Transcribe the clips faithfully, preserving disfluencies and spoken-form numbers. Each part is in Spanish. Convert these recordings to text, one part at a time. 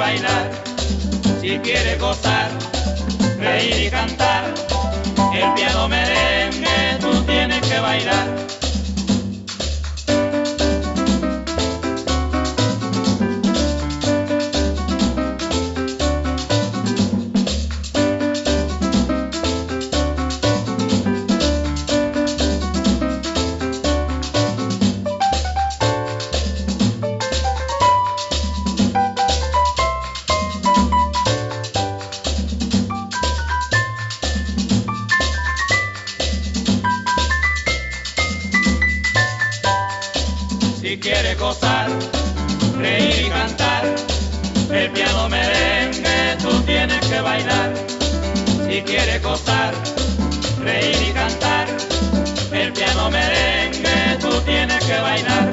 bailar. Si quieres gozar, reír y cantar, el piano merengue tú tienes que bailar. Si quieres gozar, reír y cantar, el piano merengue tú tienes que bailar. Si quieres gozar, reír y cantar, el piano merengue tú tienes que bailar.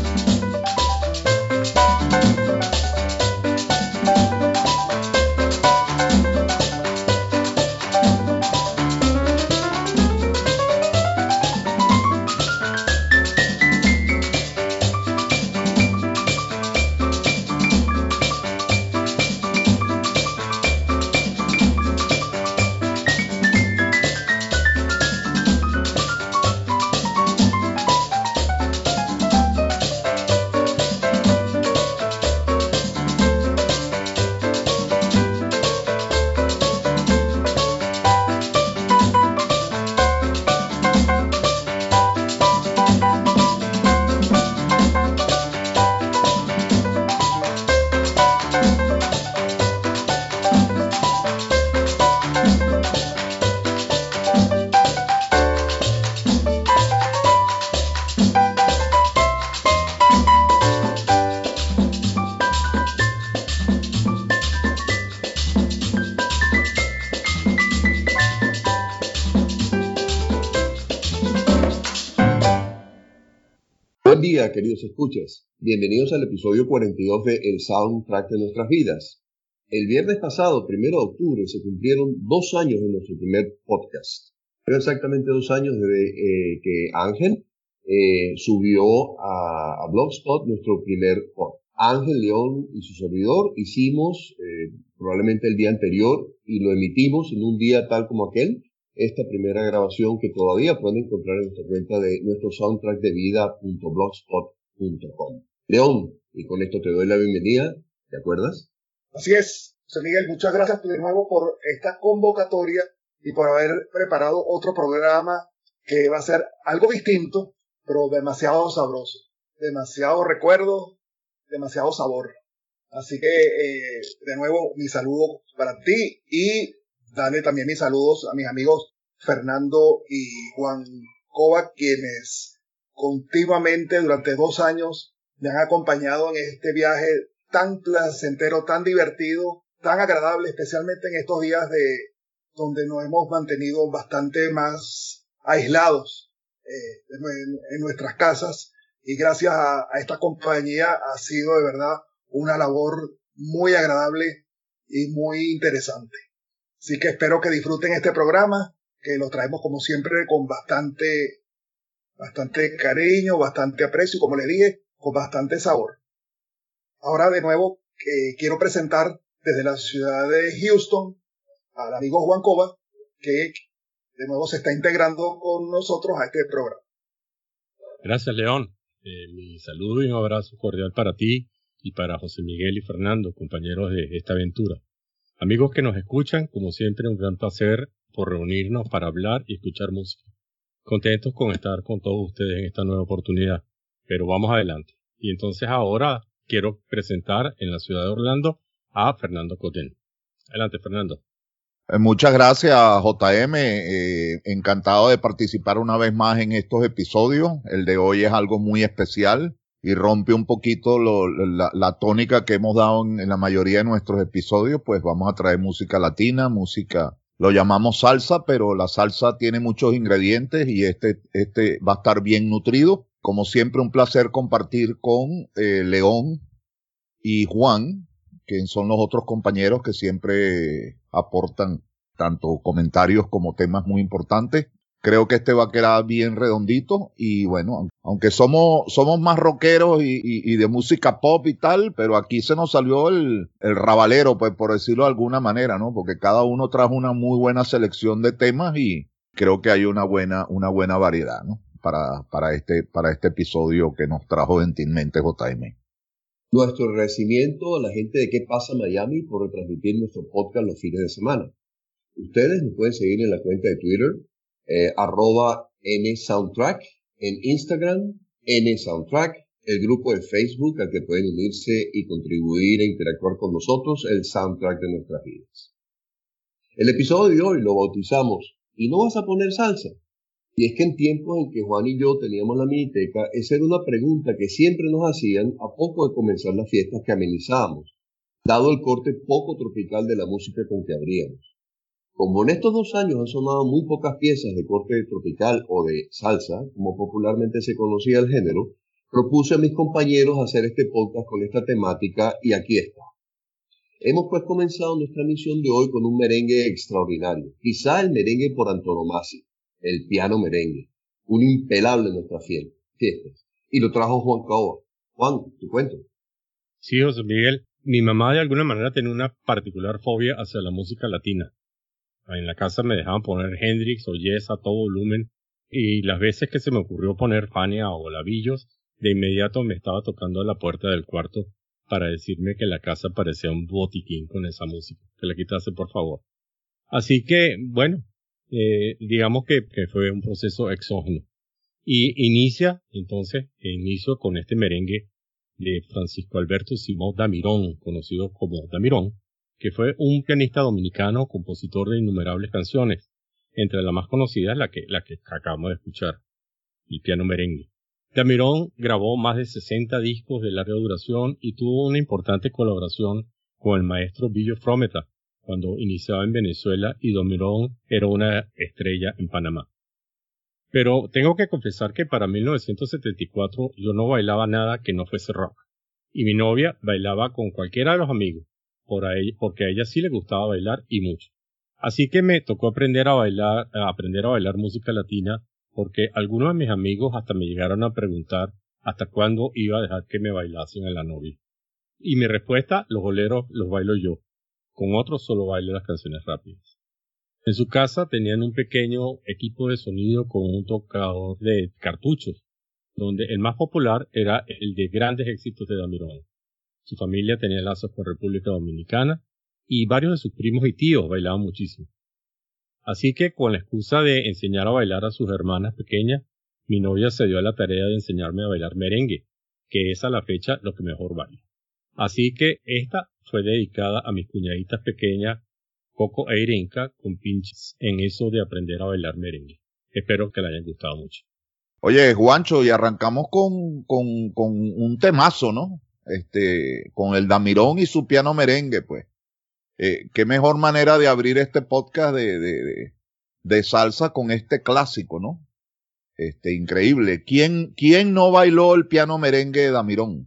Buen día, queridos escuchas. Bienvenidos al episodio cuarenta y dos de El Soundtrack de Nuestras Vidas. El viernes pasado, primero de octubre, se cumplieron dos años de nuestro primer podcast. Pero exactamente dos años desde eh, que Ángel eh, subió a, a Blogspot nuestro primer podcast. Ángel León y su servidor hicimos eh, probablemente el día anterior y lo emitimos en un día tal como aquel, esta primera grabación que todavía pueden encontrar en nuestra cuenta de nuestro soundtrack de vida punto blogspot punto com. León, y con esto te doy la bienvenida, ¿te acuerdas? Así es, José Miguel, muchas gracias de nuevo por esta convocatoria y por haber preparado otro programa que va a ser algo distinto, pero demasiado sabroso, demasiado recuerdo, demasiado sabor. Así que, eh, de nuevo, mi saludo para ti y dale también mis saludos a mis amigos Fernando y Juan Cova, quienes continuamente durante dos años me han acompañado en este viaje tan placentero, tan divertido, tan agradable, especialmente en estos días de donde nos hemos mantenido bastante más aislados eh, en, en nuestras casas, y gracias a, a esta compañía ha sido de verdad una labor muy agradable y muy interesante. Así que espero que disfruten este programa, que lo traemos como siempre con bastante, bastante cariño, bastante aprecio y, como les dije, con bastante sabor. Ahora de nuevo eh, quiero presentar desde la ciudad de Houston al amigo Juan Cova, que de nuevo se está integrando con nosotros a este programa. Gracias, León. Eh, mi saludo y un abrazo cordial para ti y para José Miguel y Fernando, compañeros de esta aventura. Amigos que nos escuchan, como siempre, un gran placer por reunirnos para hablar y escuchar música. Contentos con estar con todos ustedes en esta nueva oportunidad, pero vamos adelante. Y entonces ahora quiero presentar en la ciudad de Orlando a Fernando Cotén. Adelante, Fernando. Eh, muchas gracias, J M. Eh, encantado de participar una vez más en estos episodios. El de hoy es algo muy especial y rompe un poquito lo, la, la tónica que hemos dado en, en la mayoría de nuestros episodios. Pues vamos a traer música latina, música, lo llamamos salsa, pero la salsa tiene muchos ingredientes y este, este va a estar bien nutrido. Como siempre, un placer compartir con eh, León y Juan, que son los otros compañeros que siempre aportan tanto comentarios como temas muy importantes. Creo que este va a quedar bien redondito y bueno, aunque somos somos más rockeros y, y, y de música pop y tal, pero aquí se nos salió el, el rabalero, pues por decirlo de alguna manera, ¿no? Porque cada uno trajo una muy buena selección de temas y creo que hay una buena una buena variedad, ¿no? Para para este para este episodio que nos trajo gentilmente J M. Nuestro agradecimiento a la gente de ¿Qué pasa Miami? Por retransmitir nuestro podcast los fines de semana. Ustedes nos pueden seguir en la cuenta de Twitter, eh, arroba nsoundtrack, en Instagram, nsoundtrack, el grupo de Facebook al que pueden unirse y contribuir e interactuar con nosotros, el soundtrack de nuestras vidas. El episodio de hoy lo bautizamos ¿Y no vas a poner salsa? Y es que en tiempos en que Juan y yo teníamos la miniteca, esa era una pregunta que siempre nos hacían a poco de comenzar las fiestas que amenizábamos, dado el corte poco tropical de la música con que abríamos. Como en estos dos años han sonado muy pocas piezas de corte tropical o de salsa, como popularmente se conocía el género, propuse a mis compañeros hacer este podcast con esta temática y aquí está. Hemos pues comenzado nuestra misión de hoy con un merengue extraordinario, quizá el merengue por antonomasia, el piano merengue, un impelable en nuestras fiestas. Y lo trajo Juan Caoba. Juan, tu cuento. Sí, José Miguel. Mi mamá de alguna manera tenía una particular fobia hacia la música latina. En la casa me dejaban poner Hendrix o Yes a todo volumen y las veces que se me ocurrió poner Fania o Lavillos, de inmediato me estaba tocando a la puerta del cuarto para decirme que la casa parecía un botiquín con esa música, que la quitase por favor. Así que, bueno, eh, digamos que, que fue un proceso exógeno. Y inicia, entonces, inicio con este merengue de Francisco Alberto Simón Damirón, conocido como Damirón, que fue un pianista dominicano, compositor de innumerables canciones, entre las más conocidas la que, la que acabamos de escuchar, el piano merengue. Damirón grabó más de sesenta discos de larga duración y tuvo una importante colaboración con el maestro Billo Frometa, cuando iniciaba en Venezuela y Damirón era una estrella en Panamá. Pero tengo que confesar que para mil novecientos setenta y cuatro yo no bailaba nada que no fuese rock, y mi novia bailaba con cualquiera de los amigos, por ahí, porque a ella sí le gustaba bailar y mucho. Así que me tocó aprender a bailar, a aprender a bailar música latina, porque algunos de mis amigos hasta me llegaron a preguntar hasta cuándo iba a dejar que me bailasen a la novia. Y mi respuesta, los boleros los bailo yo, con otros solo bailo las canciones rápidas. En su casa tenían un pequeño equipo de sonido con un tocador de cartuchos, donde el más popular era el de grandes éxitos de Damirón. Su familia tenía lazos con República Dominicana y varios de sus primos y tíos bailaban muchísimo. Así que con la excusa de enseñar a bailar a sus hermanas pequeñas, mi novia se dio a la tarea de enseñarme a bailar merengue, que es a la fecha lo que mejor bailo. Así que esta fue dedicada a mis cuñaditas pequeñas Coco e Irenka, con pinches en eso de aprender a bailar merengue. Espero que le hayan gustado mucho. Oye, Juancho, y arrancamos con, con, con un temazo, ¿no? Este, con el Damirón y su piano merengue, pues. Eh, qué mejor manera de abrir este podcast de, de, de, de salsa con este clásico, ¿no? Este, increíble. ¿Quién, quién no bailó el piano merengue de Damirón?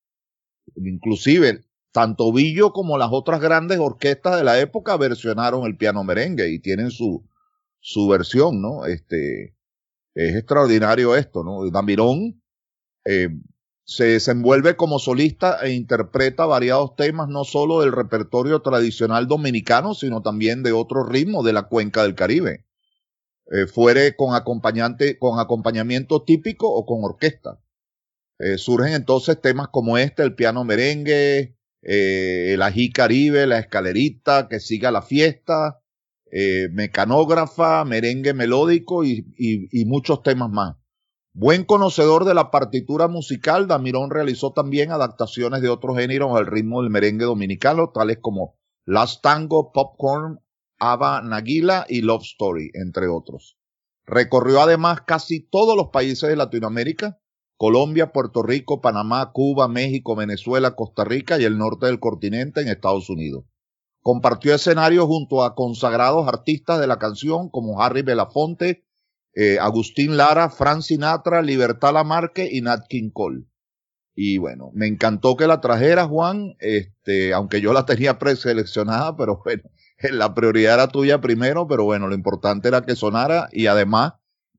Inclusive, tanto Billo como las otras grandes orquestas de la época versionaron el piano merengue y tienen su, su versión, ¿no? Este, es extraordinario esto, ¿no? Damirón, eh, se desenvuelve como solista e interpreta variados temas no solo del repertorio tradicional dominicano, sino también de otros ritmos de la cuenca del Caribe, eh, fuere con acompañante, con acompañamiento típico o con orquesta. Eh, surgen entonces temas como este, el piano merengue, eh, el ají caribe, la escalerita, que siga la fiesta, eh, mecanógrafa, merengue melódico y, y, y muchos temas más. Buen conocedor de la partitura musical, Damirón realizó también adaptaciones de otros géneros al ritmo del merengue dominicano, tales como Last Tango, Popcorn, Ava Naguila y Love Story, entre otros. Recorrió además casi todos los países de Latinoamérica, Colombia, Puerto Rico, Panamá, Cuba, México, Venezuela, Costa Rica y el norte del continente en Estados Unidos. Compartió escenario junto a consagrados artistas de la canción como Harry Belafonte, Eh, Agustín Lara, Frank Sinatra, Libertad Lamarque y Nat King Cole. Y bueno, me encantó que la trajera, Juan, este, aunque yo la tenía preseleccionada, pero bueno, la prioridad era tuya primero, pero bueno, lo importante era que sonara y además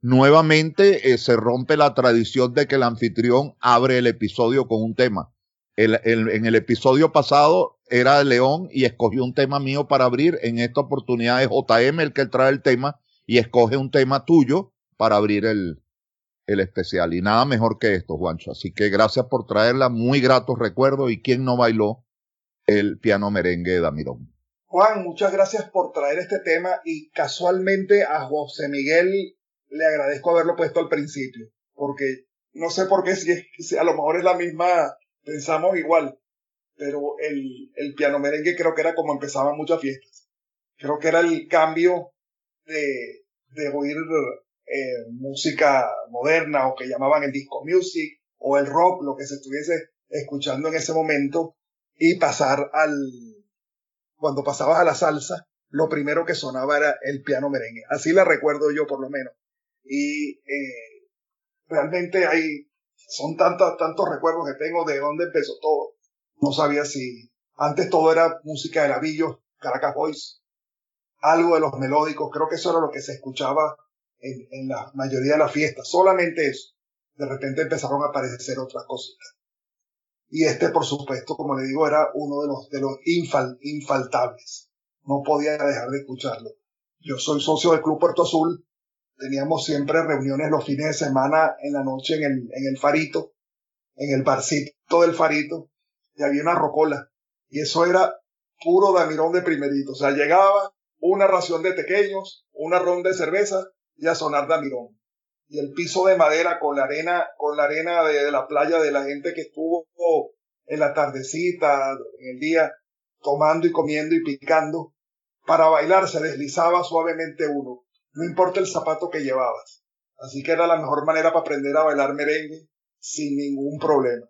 nuevamente eh, se rompe la tradición de que el anfitrión abre el episodio con un tema. El, el, en el episodio pasado era León y escogió un tema mío para abrir. En esta oportunidad es J M el que trae el tema y escoge un tema tuyo para abrir el, el especial. Y nada mejor que esto, Juancho. Así que gracias por traerla, muy gratos recuerdos. ¿Y quién no bailó el piano merengue de Damirón? Juan, muchas gracias por traer este tema y casualmente a José Miguel le agradezco haberlo puesto al principio, porque no sé por qué, si, es, si a lo mejor es la misma, pensamos igual, pero el, el piano merengue creo que era como empezaban muchas fiestas. Creo que era el cambio de, de oír eh, música moderna o que llamaban el disco music o el rock, lo que se estuviese escuchando en ese momento, y pasar al... Cuando pasabas a la salsa, lo primero que sonaba era el piano merengue. Así la recuerdo yo, por lo menos. Y eh, realmente hay, son tantos, tantos recuerdos que tengo de dónde empezó todo. No sabía si antes todo era música de Lavillos, Caracas Boys, algo de los melódicos. Creo que eso era lo que se escuchaba en, en la mayoría de las fiestas. Solamente eso. De repente empezaron a aparecer otras cositas. Y este, por supuesto, como le digo, era uno de los, de los infal, infaltables. No podía dejar de escucharlo. Yo soy socio del Club Puerto Azul. Teníamos siempre reuniones los fines de semana en la noche en el, en el Farito, en el barcito del Farito, y había una rocola. Y eso era puro Damirón de primerito. O sea, llegaba una ración de tequeños, una ronda de cerveza y a sonar Damirón. Y el piso de madera con la arena, con la arena de, de la playa de la gente que estuvo en la tardecita, en el día, tomando y comiendo y picando. Para bailar se deslizaba suavemente uno, no importa el zapato que llevabas. Así que era la mejor manera para aprender a bailar merengue sin ningún problema.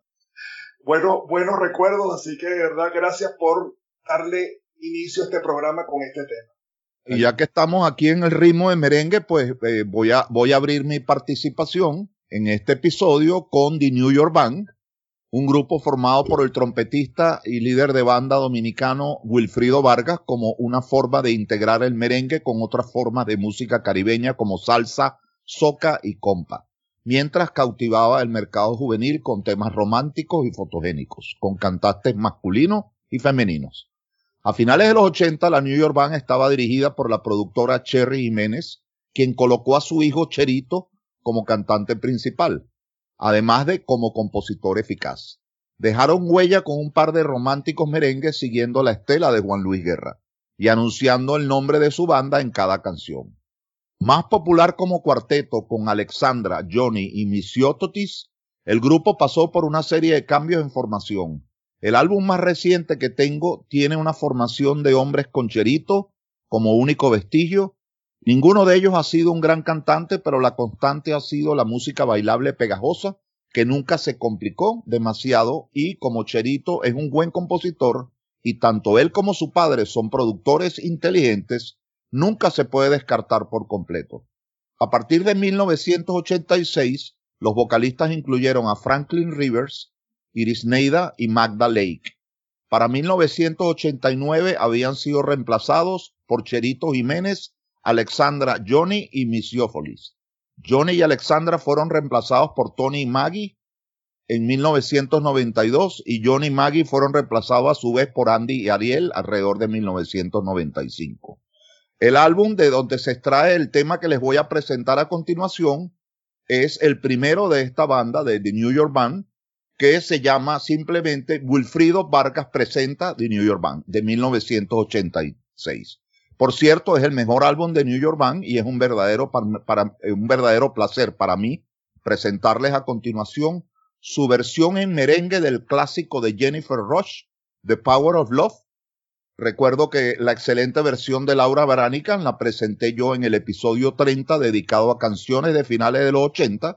Bueno, buenos recuerdos, así que de verdad gracias por darle inicio a este programa con este tema. Y ya que estamos aquí en el ritmo de merengue, pues eh, voy a voy a abrir mi participación en este episodio con The New York Band, un grupo formado por el trompetista y líder de banda dominicano Wilfrido Vargas, como una forma de integrar el merengue con otras formas de música caribeña como salsa, soca y compa, mientras cautivaba el mercado juvenil con temas románticos y fotogénicos, con cantantes masculinos y femeninos. A finales de los ochenta, la New York Band estaba dirigida por la productora Cherry Jiménez, quien colocó a su hijo Cherito como cantante principal, además de como compositor eficaz. Dejaron huella con un par de románticos merengues siguiendo la estela de Juan Luis Guerra y anunciando el nombre de su banda en cada canción. Más popular como cuarteto con Alexandra, Johnny y Misiototis, el grupo pasó por una serie de cambios en formación. El álbum más reciente que tengo tiene una formación de hombres con Cherito como único vestigio. Ninguno de ellos ha sido un gran cantante, pero la constante ha sido la música bailable pegajosa, que nunca se complicó demasiado, y como Cherito es un buen compositor, y tanto él como su padre son productores inteligentes, nunca se puede descartar por completo. A partir de mil novecientos ochenta y seis, los vocalistas incluyeron a Franklin Rivers, Iris Neida y Magda Lake. Para mil novecientos ochenta y nueve habían sido reemplazados por Cherito Jiménez, Alexandra, Johnny y Misiófolis. Johnny y Alexandra fueron reemplazados por Tony y Maggie en mil novecientos noventa y dos y Johnny y Maggie fueron reemplazados a su vez por Andy y Ariel alrededor de mil novecientos noventa y cinco. El álbum de donde se extrae el tema que les voy a presentar a continuación es el primero de esta banda, de The New York Band, que se llama simplemente Wilfrido Vargas presenta The New York Band, de mil novecientos ochenta y seis. Por cierto, es el mejor álbum de New York Band y es un verdadero, para, para, un verdadero placer para mí presentarles a continuación su versión en merengue del clásico de Jennifer Rush, The Power of Love. Recuerdo que la excelente versión de Laura Branigan la presenté yo en el episodio treinta dedicado a canciones de finales de los ochenta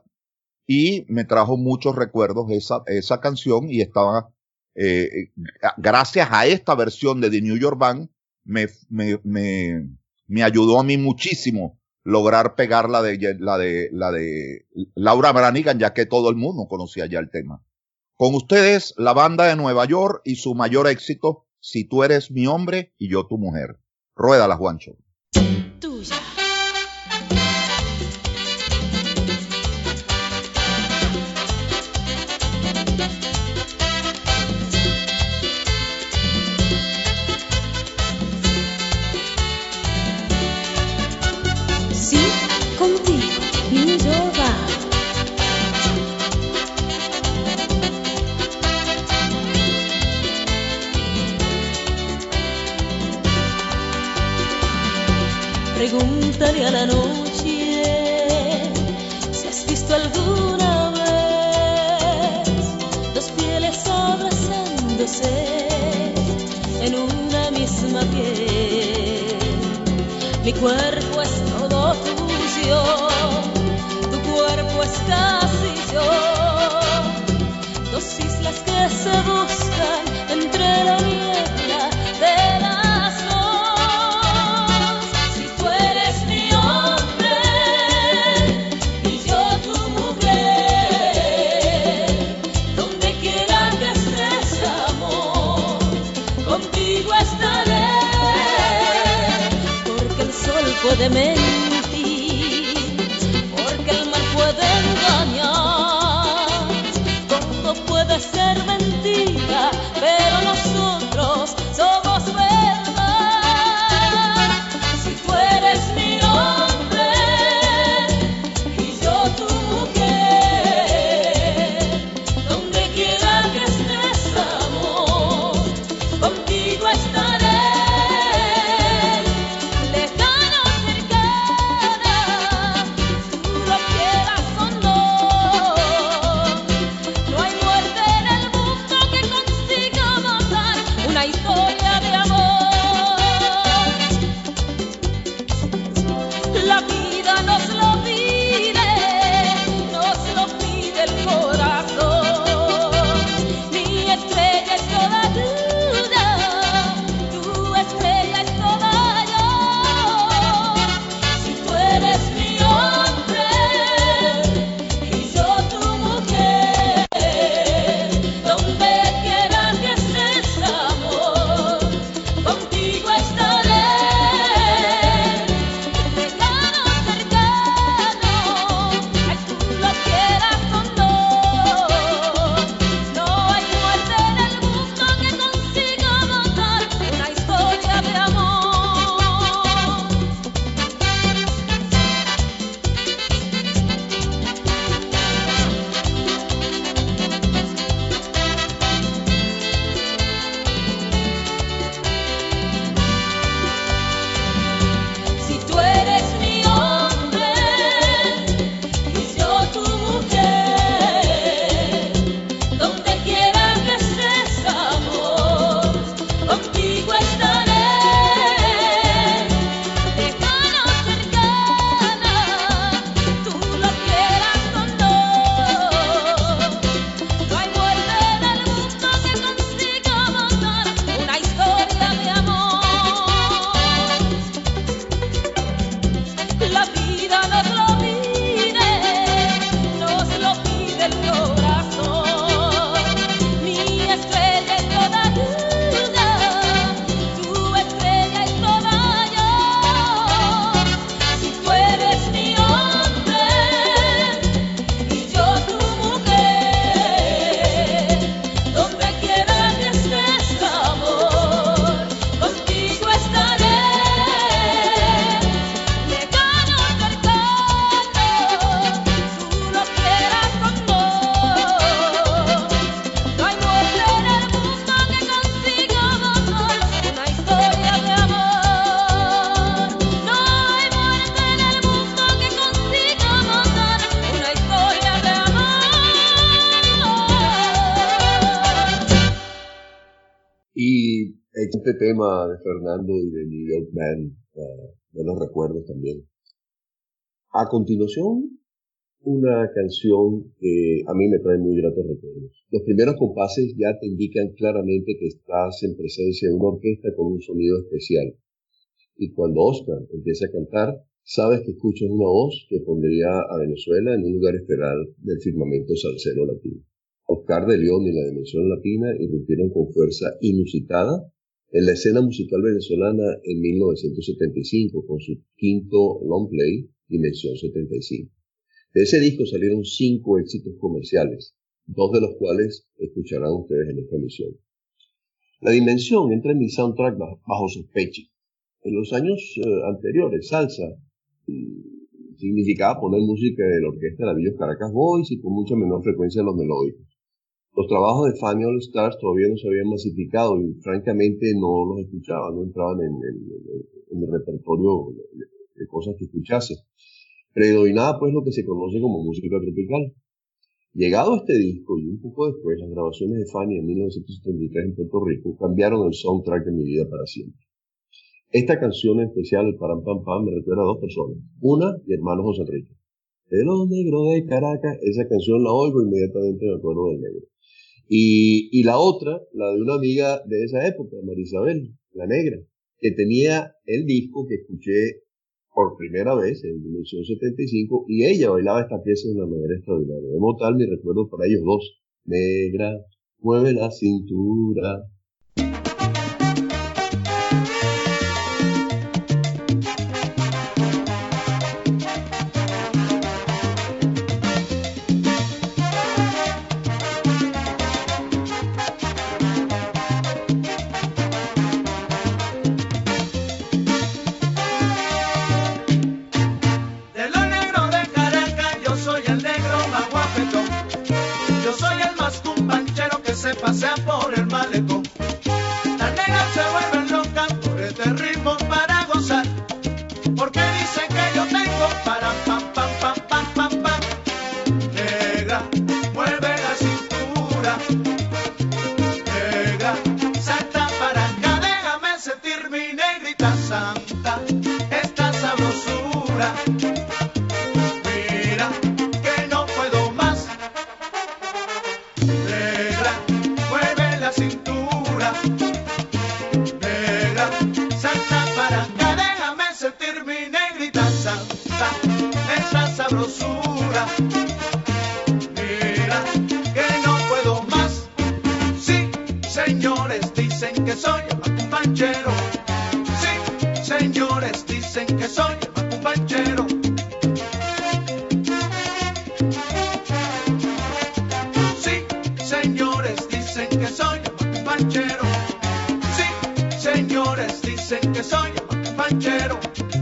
y me trajo muchos recuerdos esa, esa canción y estaba, eh, gracias a esta versión de The New York Band, me, me, me, me ayudó a mí muchísimo lograr pegar la de, la de, la de Laura Branigan, ya que todo el mundo conocía ya el tema. Con ustedes, la banda de Nueva York y su mayor éxito, Si tú eres mi hombre y yo tu mujer. Ruédala, Juancho. Tuya. Sí, contigo, mi yo va. Pregúntale a la noche si has visto alguna vez dos pieles abrazándose en una misma piel. Mi cuerpo es todo tuyo, tu cuerpo es casi yo. Dos islas que se buscan entre la niebla de las dos. Si tú eres mi hombre y yo tu mujer, donde quiera que estés, amor, contigo estaré. Porque el sol puede mentir, porque el mar puede engañar, todo puede ser mentira, pero nosotros somos verdad. Si tú eres mi hombre y yo tu mujer, donde quiera que estés, amor, contigo estaré. Lejano, cercana, tú lo quieras o no, no hay muerte en el mundo que consiga matar una historia de amor. La vida nos lo pide, nos lo pide el corazón. Mi estrella es toda tuya, tu estrella es toda yo. Si tú eres mi hombre y yo tu mujer, donde quiera que estés, amor, contigo estaré. Lejano, cercano, ay, tú lo quieras o no, no hay muerte en el mundo que consiga matar una historia de amor. Si tú eres mi hombre y yo tu mujer, donde quiera que estés, amor, contigo estaré. Lejano, cercana, tú lo quieras o no, no hay muerte en el mundo que consiga matar una historia de amor. La vida nos lo pide, nos lo pide el corazón. Mi estrella es toda tuya, tu estrella es toda yo. Si tú eres mi hombre y yo tu mujer, donde quiera que estés, amor, contigo estaré. Lejano, cercano, tú lo quieras o no, no hay muerte en el mundo que consiga matar una historia de amor. No hay muerte en el mundo que consiga matar una historia de amor. Y este tema de Fernando y de New York Band, eh, buenos recuerdos también. A continuación, una canción que a mí me trae muy gratos recuerdos. Los primeros compases ya te indican claramente que estás en presencia de una orquesta con un sonido especial. Y cuando Oscar empieza a cantar, sabes que escuchas una voz que pondría a Venezuela en un lugar estelar del firmamento salsero latino. Oscar de León y la Dimensión Latina irrumpieron con fuerza inusitada en la escena musical venezolana en mil novecientos setenta y cinco con su quinto long play, Dimensión setenta y cinco. De ese disco salieron cinco éxitos comerciales, dos de los cuales escucharán ustedes en esta emisión. La dimensión entra en mi soundtrack bajo sospecha. En los años eh, anteriores, salsa mm, significaba poner música de la orquesta de Lavillos Caracas Boys y con mucha menor frecuencia los melódicos. Los trabajos de Fania All Stars todavía no se habían masificado y francamente no los escuchaba, no entraban en, en, en el repertorio de, de cosas que escuchase. Predominaba pues lo que se conoce como música tropical. Llegado este disco y un poco después las grabaciones de Fania en mil novecientos setenta y tres en Puerto Rico cambiaron el soundtrack de mi vida para siempre. Esta canción en especial, el Param Pam Pam, me recuerda a dos personas. Una, mi hermano José Enrique. De los negros de Caracas, esa canción la oigo y inmediatamente me acuerdo del negro. Y, y la otra, la de una amiga de esa época, Marisabel, la negra, que tenía el disco que escuché por primera vez en mil novecientos setenta y cinco y ella bailaba esta pieza de una manera extraordinaria. De modo tal, mi recuerdo para ellos dos. Negra, mueve la cintura. Pasea por el malecón. Las negras se vuelven locas por este ritmo para gozar, porque dicen que yo tengo para pam pam pam pam pam pam. Negra, mueve la cintura. Negra, salta para acá, déjame sentir mi negrita santa, esta sabrosura. Mira que no puedo más. Negra, mueve la cintura. Negra, salta para acá, déjame sentir mi negrita santa, esa sabrosura. Mira que no puedo más. Sí, señores, dicen que soy el macumbanchero. Sí, señores, dicen que soy el macumbanchero. Señores, dicen que soy el macumbanchero. Sí, señores, dicen que soy el macumbanchero.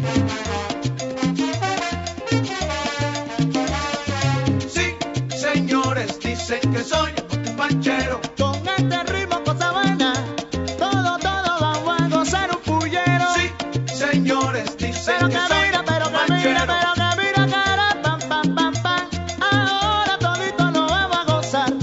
Sí, señores, dicen que soy el macumbanchero. Con este ritmo cosa buena, todo, todo vamos a gozar un pullero. Sí, señores, dicen pero que, que soy mira, el pero macumbanchero. Que mira, pero que mira, cara, pam, pam, pam, pam. Ahora todito lo vamos a gozar.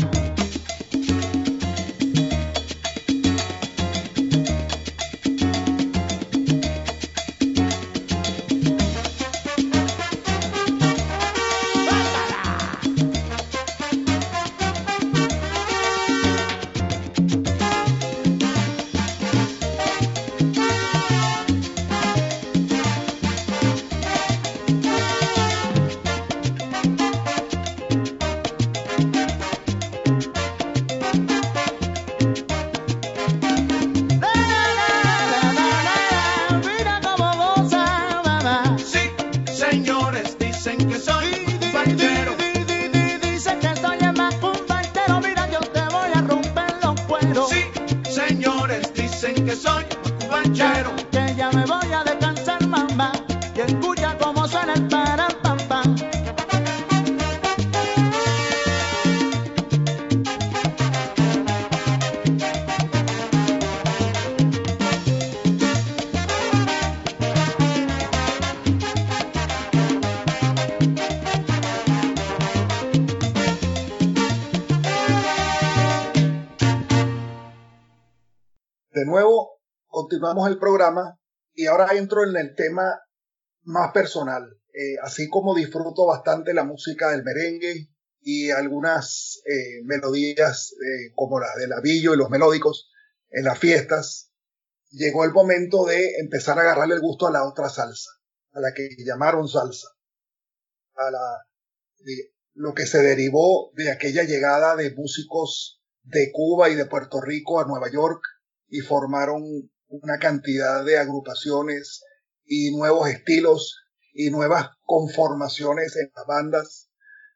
De nuevo, continuamos el programa y ahora entro en el tema más personal. Eh, así como disfruto bastante la música del merengue y algunas eh, melodías eh, como la de Lavillo y los melódicos en las fiestas, llegó el momento de empezar a agarrarle el gusto a la otra salsa, a la que llamaron salsa, a la, de, lo que se derivó de aquella llegada de músicos de Cuba y de Puerto Rico a Nueva York y formaron una cantidad de agrupaciones y nuevos estilos y nuevas conformaciones en las bandas,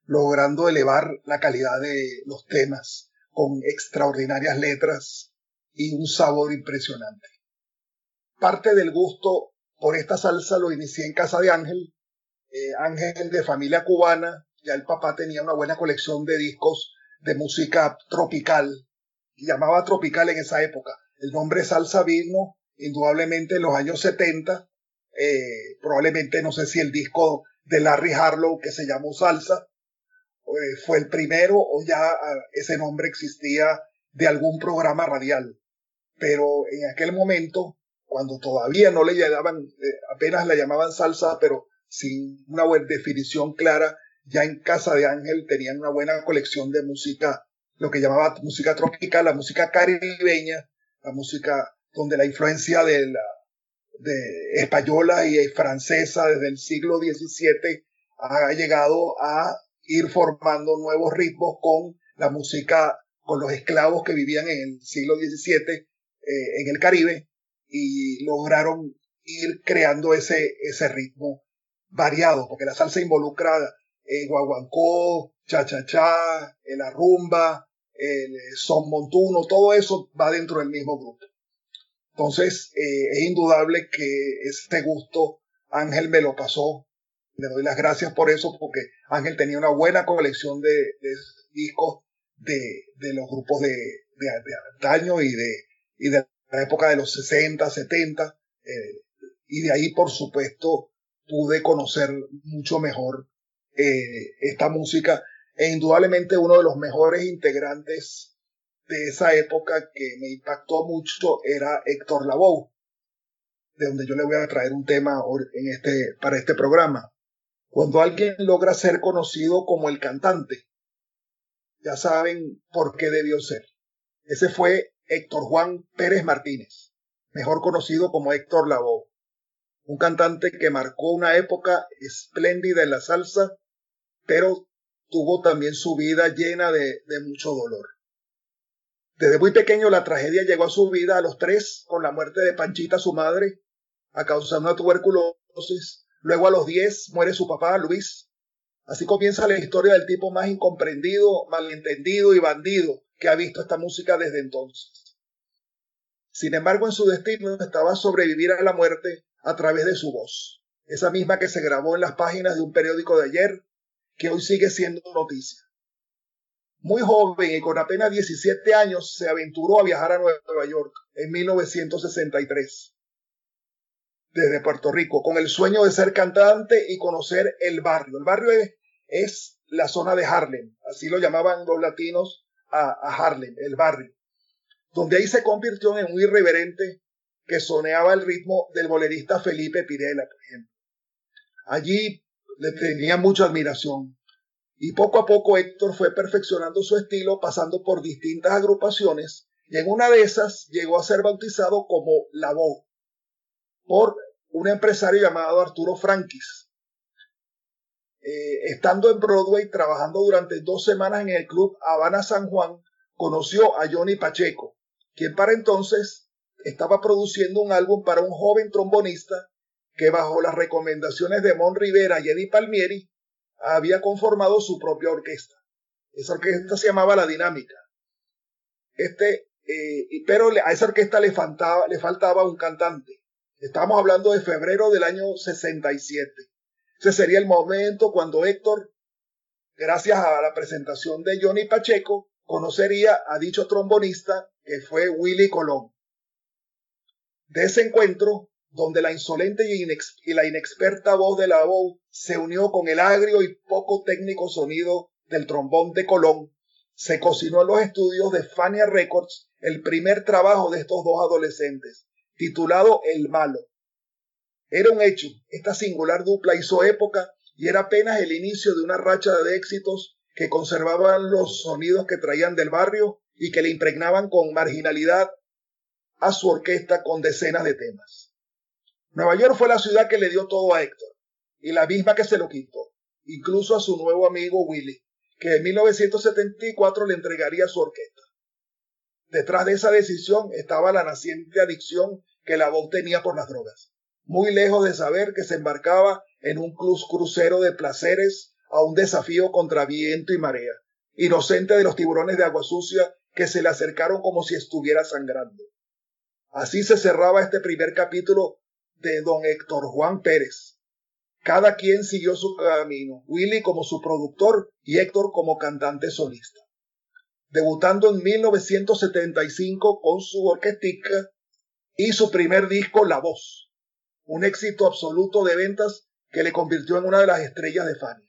logrando elevar la calidad de los temas con extraordinarias letras y un sabor impresionante. Parte del gusto por esta salsa lo inicié en casa de Ángel, eh, Ángel de familia cubana. Ya el papá tenía una buena colección de discos de música tropical, llamaba tropical en esa época. El nombre salsa vino indudablemente en los años setenta, eh, probablemente no sé si el disco de Larry Harlow que se llamó Salsa eh, fue el primero o ya eh, ese nombre existía de algún programa radial. Pero en aquel momento, cuando todavía no le llamaban, eh, apenas la llamaban salsa, pero sin una buena definición clara, ya en casa de Ángel tenían una buena colección de música, lo que llamaba música tropical, la música caribeña, la música donde la influencia de la de española y francesa desde el siglo diecisiete ha llegado a ir formando nuevos ritmos con la música, con los esclavos que vivían en el siglo diecisiete eh, en el Caribe, y lograron ir creando ese, ese ritmo variado, porque la salsa involucra el guaguancó, cha-cha-cha, la rumba, el son montuno, todo eso va dentro del mismo grupo. Entonces, eh, es indudable que este gusto Ángel me lo pasó. Le doy las gracias por eso, porque Ángel tenía una buena colección de, de discos de, de los grupos de, de, de antaño y de, y de la época de los sesenta, setenta. Eh, y de ahí, por supuesto, pude conocer mucho mejor eh, esta música. E indudablemente uno de los mejores integrantes de esa época que me impactó mucho era Héctor Lavoe, de donde yo le voy a traer un tema en este, para este programa. Cuando alguien logra ser conocido como el cantante, ya saben por qué debió ser. Ese fue Héctor Juan Pérez Martínez, mejor conocido como Héctor Lavoe, un cantante que marcó una época espléndida en la salsa, pero tuvo también su vida llena de, de mucho dolor. Desde muy pequeño la tragedia llegó a su vida a los tres con la muerte de Panchita, su madre, a causa de una tuberculosis. Luego a los diez muere su papá, Luis. Así comienza la historia del tipo más incomprendido, malentendido y bandido que ha visto esta música desde entonces. Sin embargo, en su destino estaba sobrevivir a la muerte a través de su voz, esa misma que se grabó en las páginas de un periódico de ayer, que hoy sigue siendo noticia. Muy joven y con apenas diecisiete años se aventuró a viajar a Nueva York en mil novecientos sesenta y tres, desde Puerto Rico, con el sueño de ser cantante y conocer el barrio. El barrio es, es la zona de Harlem, así lo llamaban los latinos a, a Harlem, el barrio, donde ahí se convirtió en un irreverente que soneaba el ritmo del bolerista Felipe Pirela, por ejemplo. Allí le tenía mucha admiración. Y poco a poco Héctor fue perfeccionando su estilo, pasando por distintas agrupaciones, y en una de esas llegó a ser bautizado como Lavoe por un empresario llamado Arturo Frankis. Eh, estando en Broadway, trabajando durante dos semanas en el club Habana San Juan, conoció a Johnny Pacheco, quien para entonces estaba produciendo un álbum para un joven trombonista que, bajo las recomendaciones de Mon Rivera y Eddie Palmieri, había conformado su propia orquesta. Esa orquesta se llamaba La Dinámica. Este, eh, pero a esa orquesta le faltaba, le faltaba un cantante. Estamos hablando de febrero del año sesenta y siete. Ese sería el momento cuando Héctor, gracias a la presentación de Johnny Pacheco, conocería a dicho trombonista, que fue Willy Colón. De ese encuentro, donde la insolente y, inex y la inexperta voz de Lavoe se unió con el agrio y poco técnico sonido del trombón de Colón, se cocinó en los estudios de Fania Records el primer trabajo de estos dos adolescentes, titulado El Malo. Era un hecho, esta singular dupla hizo época y era apenas el inicio de una racha de éxitos que conservaban los sonidos que traían del barrio y que le impregnaban con marginalidad a su orquesta con decenas de temas. Nueva York fue la ciudad que le dio todo a Héctor, y la misma que se lo quitó, incluso a su nuevo amigo Willy, que en mil novecientos setenta y cuatro le entregaría su orquesta. Detrás de esa decisión estaba la naciente adicción que Lavoe tenía por las drogas, muy lejos de saber que se embarcaba en un cruz crucero de placeres a un desafío contra viento y marea, inocente de los tiburones de agua sucia que se le acercaron como si estuviera sangrando. Así se cerraba este primer capítulo de don Héctor Juan Pérez. Cada quien siguió su camino, Willy como su productor y Héctor como cantante solista. Debutando en mil novecientos setenta y cinco con su orquestica y su primer disco La Voz, un éxito absoluto de ventas que le convirtió en una de las estrellas de Fania.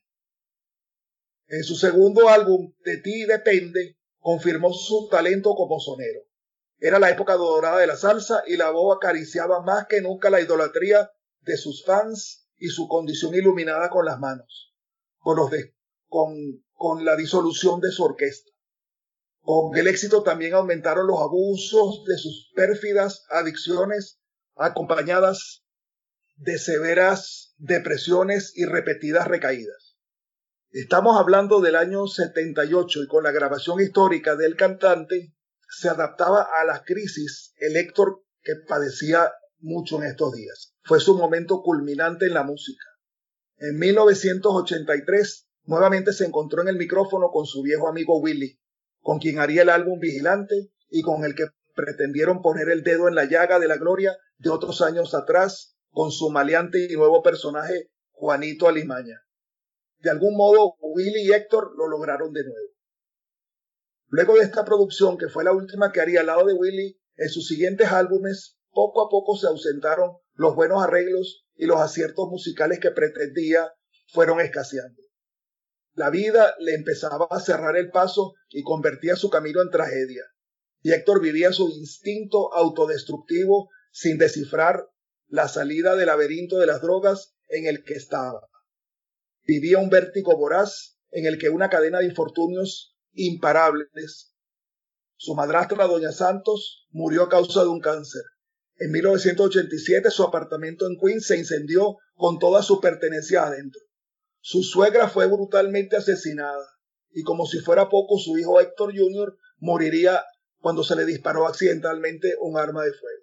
En su segundo álbum, De ti depende, confirmó su talento como sonero. Era la época dorada de la salsa y La Voz acariciaba más que nunca la idolatría de sus fans y su condición iluminada con las manos, con, los de, con, con la disolución de su orquesta. Con el éxito también aumentaron los abusos de sus pérfidas adicciones, acompañadas de severas depresiones y repetidas recaídas. Estamos hablando del año setenta y ocho y con la grabación histórica del cantante se adaptaba a la crisis el Héctor que padecía mucho en estos días. Fue su momento culminante en la música. En mil novecientos ochenta y tres nuevamente se encontró en el micrófono con su viejo amigo Willy, con quien haría el álbum Vigilante y con el que pretendieron poner el dedo en la llaga de la gloria de otros años atrás con su maleante y nuevo personaje Juanito Alimaña. De algún modo, Willy y Héctor lo lograron de nuevo. Luego de esta producción, que fue la última que haría al lado de Willy, en sus siguientes álbumes, poco a poco se ausentaron los buenos arreglos y los aciertos musicales que pretendía fueron escaseando. La vida le empezaba a cerrar el paso y convertía su camino en tragedia. Y Héctor vivía su instinto autodestructivo sin descifrar la salida del laberinto de las drogas en el que estaba. Vivía un vértigo voraz en el que una cadena de infortunios imparables. Su madrastra, doña Santos, murió a causa de un cáncer. En mil novecientos ochenta y siete su apartamento en Queens se incendió con todas sus pertenencias adentro. Su suegra fue brutalmente asesinada y como si fuera poco su hijo Héctor junior moriría cuando se le disparó accidentalmente un arma de fuego.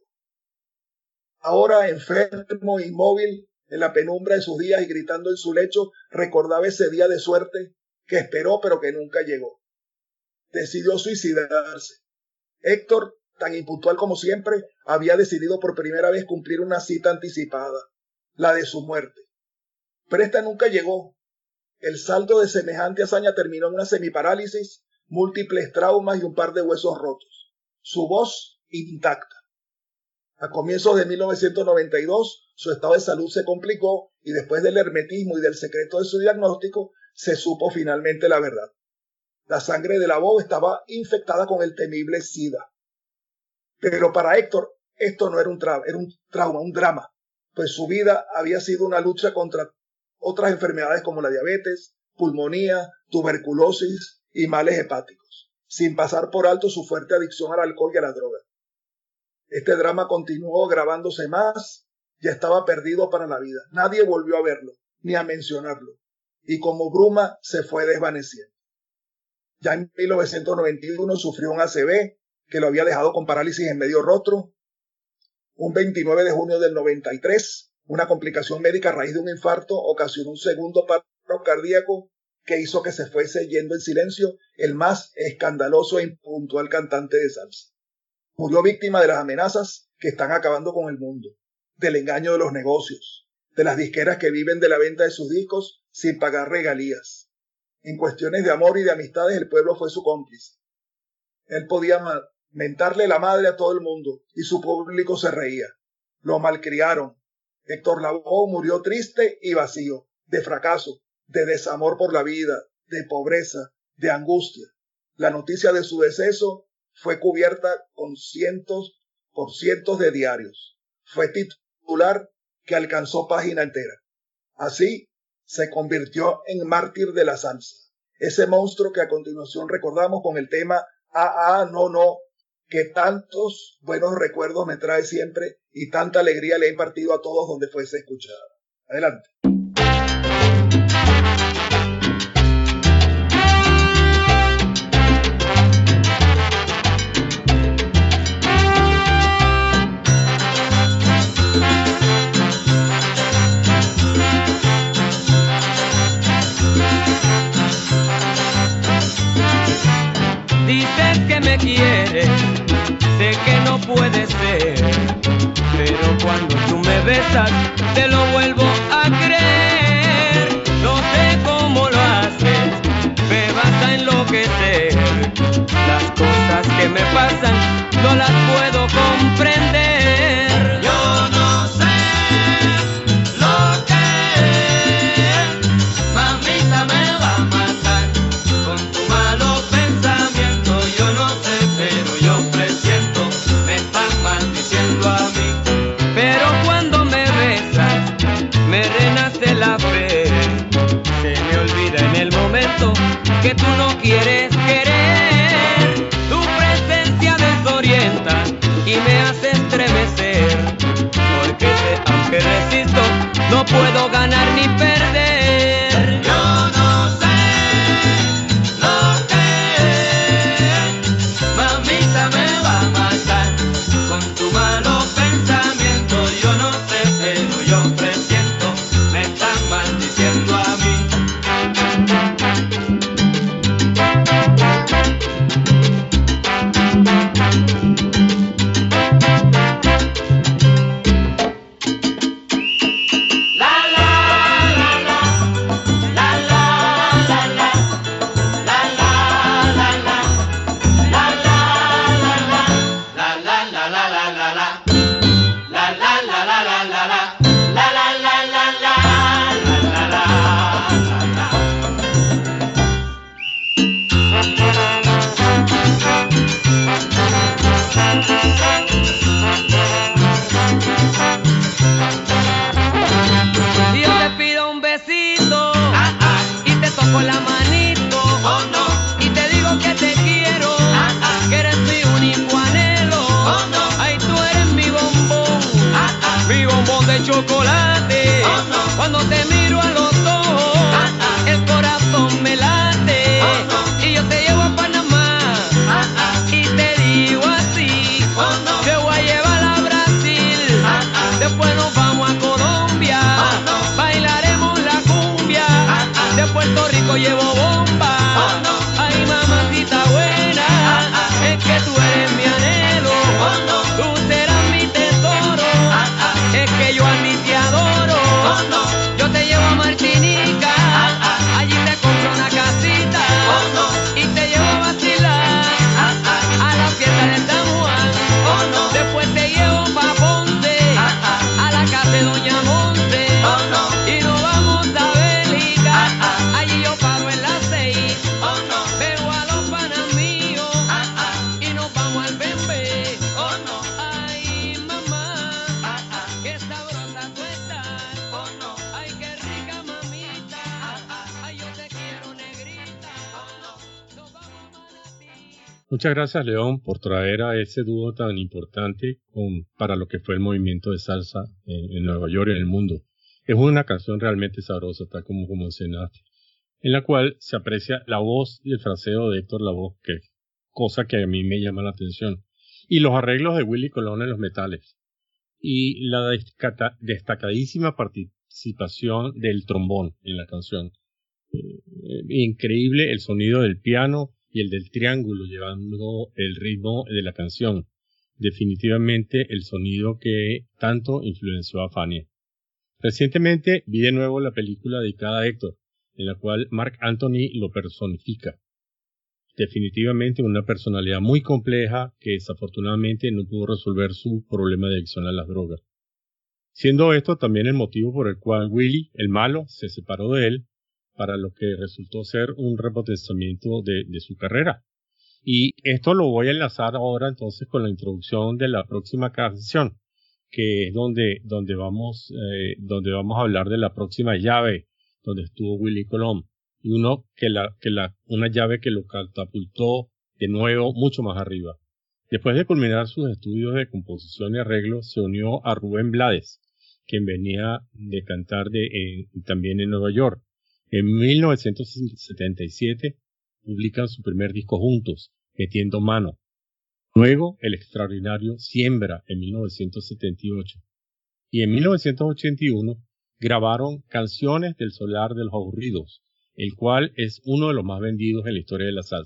Ahora enfermo e inmóvil en la penumbra de sus días y gritando en su lecho, recordaba ese día de suerte que esperó pero que nunca llegó. Decidió suicidarse. Héctor, tan impuntual como siempre, había decidido por primera vez cumplir una cita anticipada, la de su muerte. Pero esta nunca llegó. El saldo de semejante hazaña terminó en una semiparálisis, múltiples traumas y un par de huesos rotos. Su voz intacta. A comienzos de mil novecientos noventa y dos, su estado de salud se complicó y después del hermetismo y del secreto de su diagnóstico, se supo finalmente la verdad. La sangre de La Voz estaba infectada con el temible SIDA. Pero para Héctor, esto no era un, tra- era un trauma, un drama, pues su vida había sido una lucha contra otras enfermedades como la diabetes, pulmonía, tuberculosis y males hepáticos, sin pasar por alto su fuerte adicción al alcohol y a las drogas. Este drama continuó agravándose más, ya estaba perdido para la vida. Nadie volvió a verlo, ni a mencionarlo, y como bruma se fue desvaneciendo. Ya en mil novecientos noventa y uno sufrió un A C V que lo había dejado con parálisis en medio rostro. Un veintinueve de junio del noventa y tres, una complicación médica a raíz de un infarto ocasionó un segundo paro cardíaco que hizo que se fuese yendo en silencio el más escandaloso e impuntual cantante de salsa. Murió víctima de las amenazas que están acabando con el mundo, del engaño de los negocios, de las disqueras que viven de la venta de sus discos sin pagar regalías. En cuestiones de amor y de amistades el pueblo fue su cómplice. Él podía mentarle la madre a todo el mundo y su público se reía. Lo malcriaron. Héctor Lavoe murió triste y vacío, de fracaso, de desamor por la vida, de pobreza, de angustia. La noticia de su deceso fue cubierta con cientos por cientos de diarios. Fue titular que alcanzó página entera. Así se convirtió en mártir de la salsa, ese monstruo que a continuación recordamos con el tema Ah, ah, no, no, que tantos buenos recuerdos me trae siempre y tanta alegría le he impartido a todos donde fuese escuchada. Adelante. me quieres, sé que no puede ser, pero cuando tú me besas, te lo vuelvo a creer. No sé cómo lo haces, me vas a enloquecer. Las cosas que me pasan, no las puedo comprender. Yo no sé lo que es, mamita me va a matar con tu malo pensamiento. Yo no sé, pero yo presiento, me están maldiciendo a mí. Pero cuando me besas, me renace la fe. Se me olvida en el momento que tú no quieres querer. Tu presencia desorienta y me hace estremecer, porque sé, aunque resisto, no puedo ganar ni perder. Yo no sé lo que es, mamita me va a matar con tu malo pensamiento. Yo no sé, pero yo presiento, me están maldiciendo a mí. Si yo te pido un besito y te toco la manito, Oh no, y te digo que te quiero, Ah, ah. que eres mi único anhelo. Oh, no. Ay, tú eres mi bombón, Ah, ah. mi bombón de chocolate. Oh, no. Cuando te miro a los ojos, Ah, ah. el corazón me late. Oh, no. Y yo te llevo a Panamá Ah, ah. y te digo así, Oh, no. te voy a llevar a Brasil. Ah, ah. Después nos vamos a Colombia, Oh, no. bailaremos la cumbia. Ah, ah. De Puerto Rico llevo bomba. Oh, no. Ay, mamacita buena, Ah, ah. es que tú eres mi anhelo. Oh, no. Tú serás mi tesoro. Ah, ah. Es que yo a ti te adoro. Oh, no. Yo te llevo a Martinica, Ah, ah. allí te compro una casita. Oh, no. Y te llevo a vacilar Ah, ah. a la fiesta de San Juan. Oh, no. Después te llevo pa' Ponce, Ah, ah. a la casa de Doña Monte. Oh, no. Y nos vamos a Bélgica, Ah, ah. allí yo paro en las seis. Oh, no. Veo a los panas míos Ah, ah. y nos vamos al bembé. Oh, no. Ay, mamá, Ah, ah. qué sabrosa tú estás. Oh, no. Ay, qué rica mamita. Ah, ah. Ay, yo te quiero, negrita. Nos vamos a Manatí. Muchas gracias, León, por traer a ese dúo tan importante con, para lo que fue el movimiento de salsa en, en Nueva York y en el mundo. Es una canción realmente sabrosa, tal como, como mencionaste, en la cual se aprecia la voz y el fraseo de Héctor Lavoe, que es cosa que a mí me llama la atención, y los arreglos de Willy Colón en los metales, y la descata- destacadísima participación del trombón en la canción. Eh, increíble el sonido del piano y el del triángulo llevando el ritmo de la canción. Definitivamente el sonido que tanto influenció a Fania. Recientemente vi de nuevo la película dedicada a Héctor, en la cual Marc Anthony lo personifica. Definitivamente una personalidad muy compleja que desafortunadamente no pudo resolver su problema de adicción a las drogas. Siendo esto también el motivo por el cual Willy, el malo, se separó de él, para lo que resultó ser un repotenciamiento de, de su carrera. Y esto lo voy a enlazar ahora entonces con la introducción de la próxima canción, que es donde, donde, vamos, eh, donde vamos a hablar de la próxima llave, donde estuvo Willy Colón. Y uno que la, que la, una llave que lo catapultó de nuevo mucho más arriba. Después de culminar sus estudios de composición y arreglo, se unió a Rubén Blades, quien venía de cantar de, en, también en Nueva York. En mil novecientos setenta y siete publican su primer disco juntos, Metiendo Mano. Luego, el extraordinario Siembra en mil novecientos setenta y ocho. Y en mil novecientos ochenta y uno grabaron Canciones del Solar de los Aburridos, el cual es uno de los más vendidos en la historia de la salsa.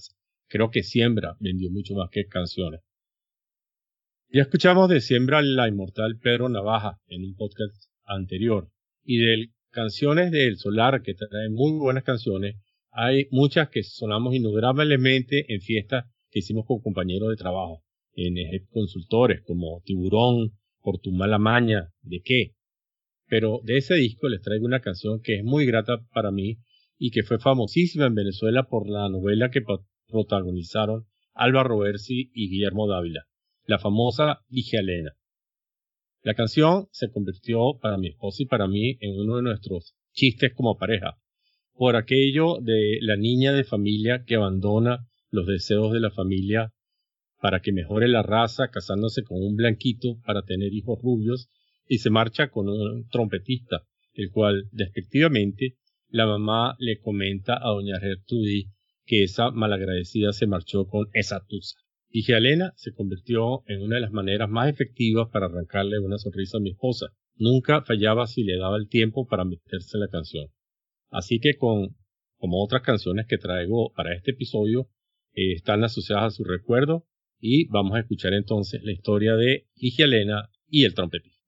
Creo que Siembra vendió mucho más que Canciones. Ya escuchamos de Siembra la inmortal Pedro Navaja en un podcast anterior, y de Canciones del Solar, que trae muy buenas canciones. Hay muchas que sonamos innumerablemente en fiestas que hicimos con compañeros de trabajo, en consultores como Tiburón, Por tu mala maña, ¿de qué? Pero de ese disco les traigo una canción que es muy grata para mí y que fue famosísima en Venezuela por la novela que protagonizaron Alba Roversi y Guillermo Dávila, la famosa Ligia-Elena. La canción se convirtió para mi esposa y para mí en uno de nuestros chistes como pareja, por aquello de la niña de familia que abandona los deseos de la familia para que mejore la raza, casándose con un blanquito para tener hijos rubios, y se marcha con un trompetista, el cual, despectivamente, la mamá le comenta a doña Gertrudis que esa malagradecida se marchó con esa tusa. Ligia-Elena se convirtió en una de las maneras más efectivas para arrancarle una sonrisa a mi esposa. Nunca fallaba si le daba el tiempo para meterse en la canción. Así que con, como otras canciones que traigo para este episodio, eh, están asociadas a su recuerdo, y vamos a escuchar entonces la historia de Ligia-Elena y el trompetista.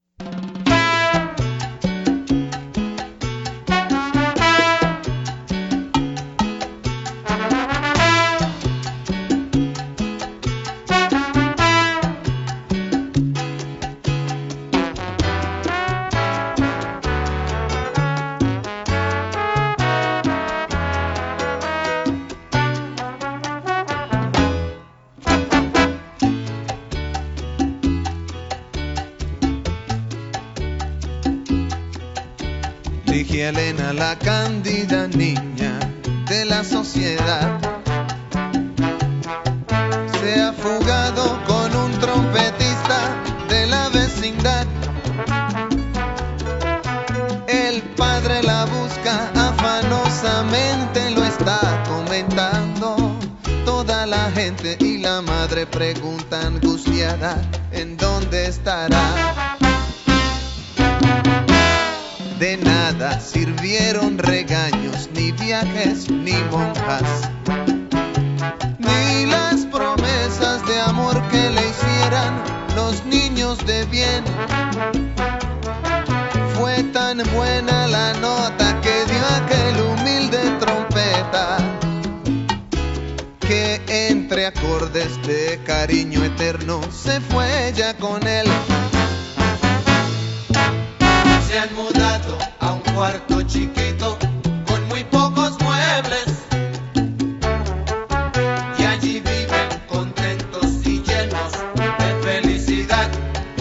Ligia-Elena, la cándida niña de la sociedad, se ha fugado con un trompetista de la vecindad. El padre la busca afanosamente, lo está comentando toda la gente, y la madre pregunta angustiada en dónde estará. De nada sirvieron regaños, ni viajes, ni monjas, ni las promesas de amor que le hicieran los niños de bien. Fue tan buena la nota que dio aquel humilde trompeta, que entre acordes de cariño eterno se fue ella con él. Se han mudado a un cuarto chiquito con muy pocos muebles, y allí viven contentos y llenos de felicidad.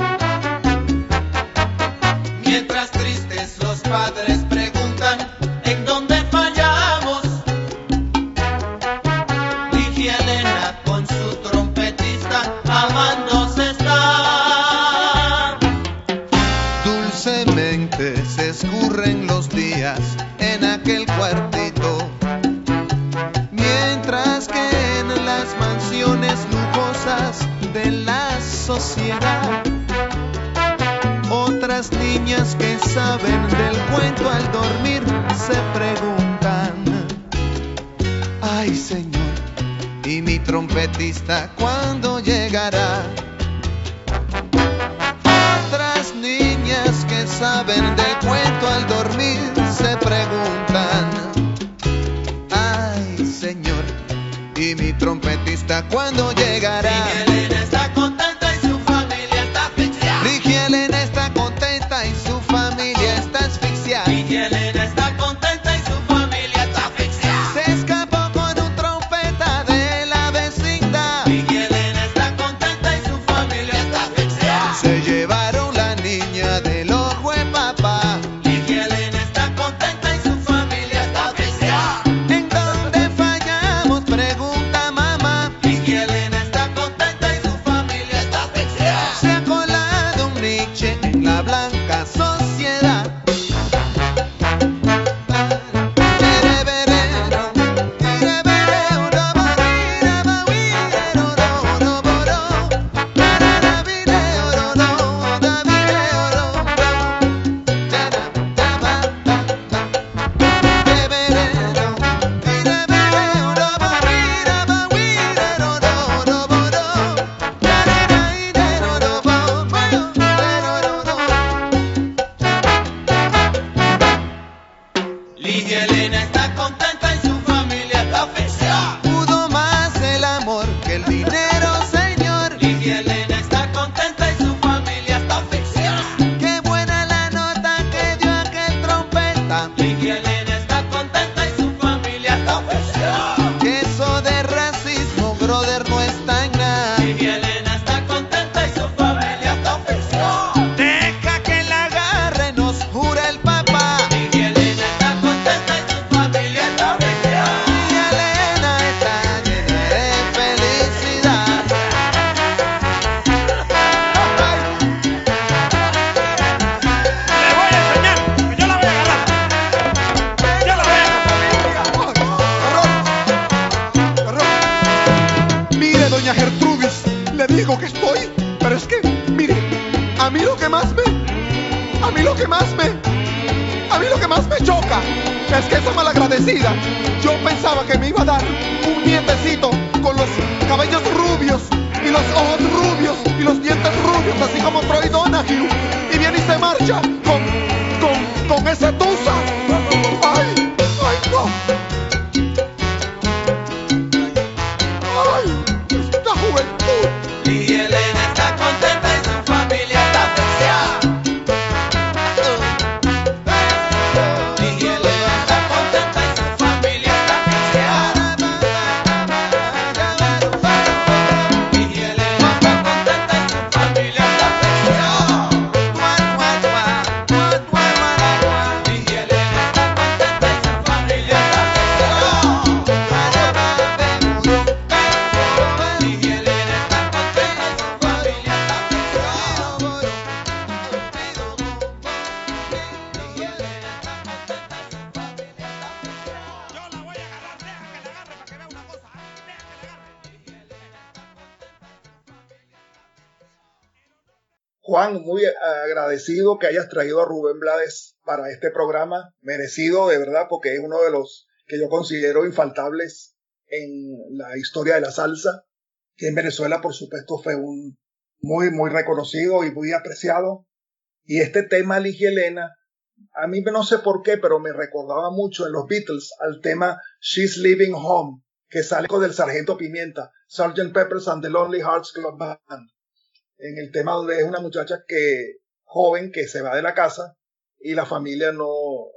Mientras tristes los padres preguntan en dónde fallamos, Ligia-Elena con su trompetista amándose está. Dulcemente se escurren los días en aquel cuartito, mientras que en las mansiones lujosas de la sociedad, otras niñas que saben del cuento al dormir se preguntan: ay, Señor, ¿y mi trompetista cuándo llegará? Otras niñas que saben del cuento al dormir se preguntan: ay, Señor, ¿y mi trompetista cuándo llegará? Ligia-Elena está contenta y su familia está asfixiada. Ligia-Elena está contenta y su familia está asfixiada. Ligia-Elena está contenta y su familia está asfixiada. Se escapó con un trompeta de la vecindad. Ligia-Elena está contenta y su familia está asfixiada. Se llevaron la niña del ojo de papá. Ligia-Elena está contenta y su familia está asfixiada. ¿En dónde fallamos?, pregunta mamá. Ligia-Elena está contenta le digo que estoy, pero es que, mire, a mí lo que más me, a mí lo que más me, a mí lo que más me choca es que esa malagradecida, yo pensaba que me iba a dar un nietecito con los cabellos rubios y los ojos rubios y los dientes rubios, así como Troy Donahue, y viene y se marcha con, con, con ese tusa. Ay, ay, no. Ay, esta juventud. Y Elena está contenta y su familia está apreciada. Y Elena está contenta y su familia está apreciada. Y Elena está contenta y su familia está apreciada. Y Elena está contenta y su familia está Juan, muy agradecido que hayas traído a Rubén Blades para este programa, merecido de verdad, porque es uno de los que yo considero infaltables en la historia de la salsa, que en Venezuela, por supuesto, fue un muy, muy reconocido y muy apreciado. Y este tema, Ligia Elena, a mí no sé por qué, pero me recordaba mucho en los Beatles al tema She's Leaving Home, que sale con el Sargento Pimienta, sergeant Pepper's and the Lonely Hearts Club Band. En el tema donde es una muchacha que joven que se va de la casa y la familia no,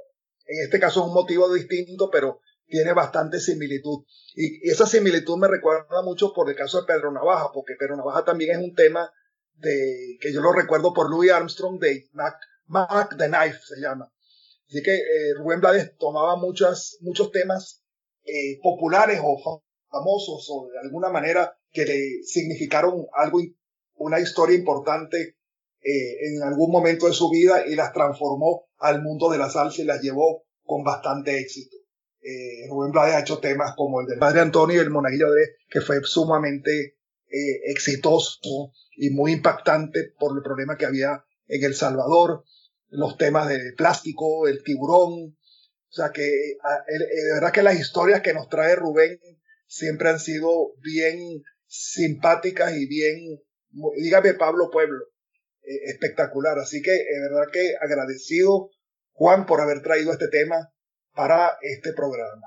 en este caso es un motivo distinto, pero tiene bastante similitud. Y, y esa similitud me recuerda mucho por el caso de Pedro Navaja, porque Pedro Navaja también es un tema de, que yo lo recuerdo por Louis Armstrong, de Mac, Mac the Knife se llama. Así que eh, Rubén Blades tomaba muchas, muchos temas eh, populares o famosos o de alguna manera que le significaron algo importante, una historia importante eh, en algún momento de su vida y las transformó al mundo de la salsa y las llevó con bastante éxito. Eh, Rubén Blades ha hecho temas como el del Padre Antonio y el Monaguillo Andrés, que fue sumamente eh, exitoso y muy impactante por el problema que había en El Salvador, los temas de Plástico, El Tiburón. O sea que eh, de verdad que las historias que nos trae Rubén siempre han sido bien simpáticas y bien, dígame Pablo Pueblo, eh, espectacular. Así que es verdad que agradecido, Juan, por haber traído este tema para este programa.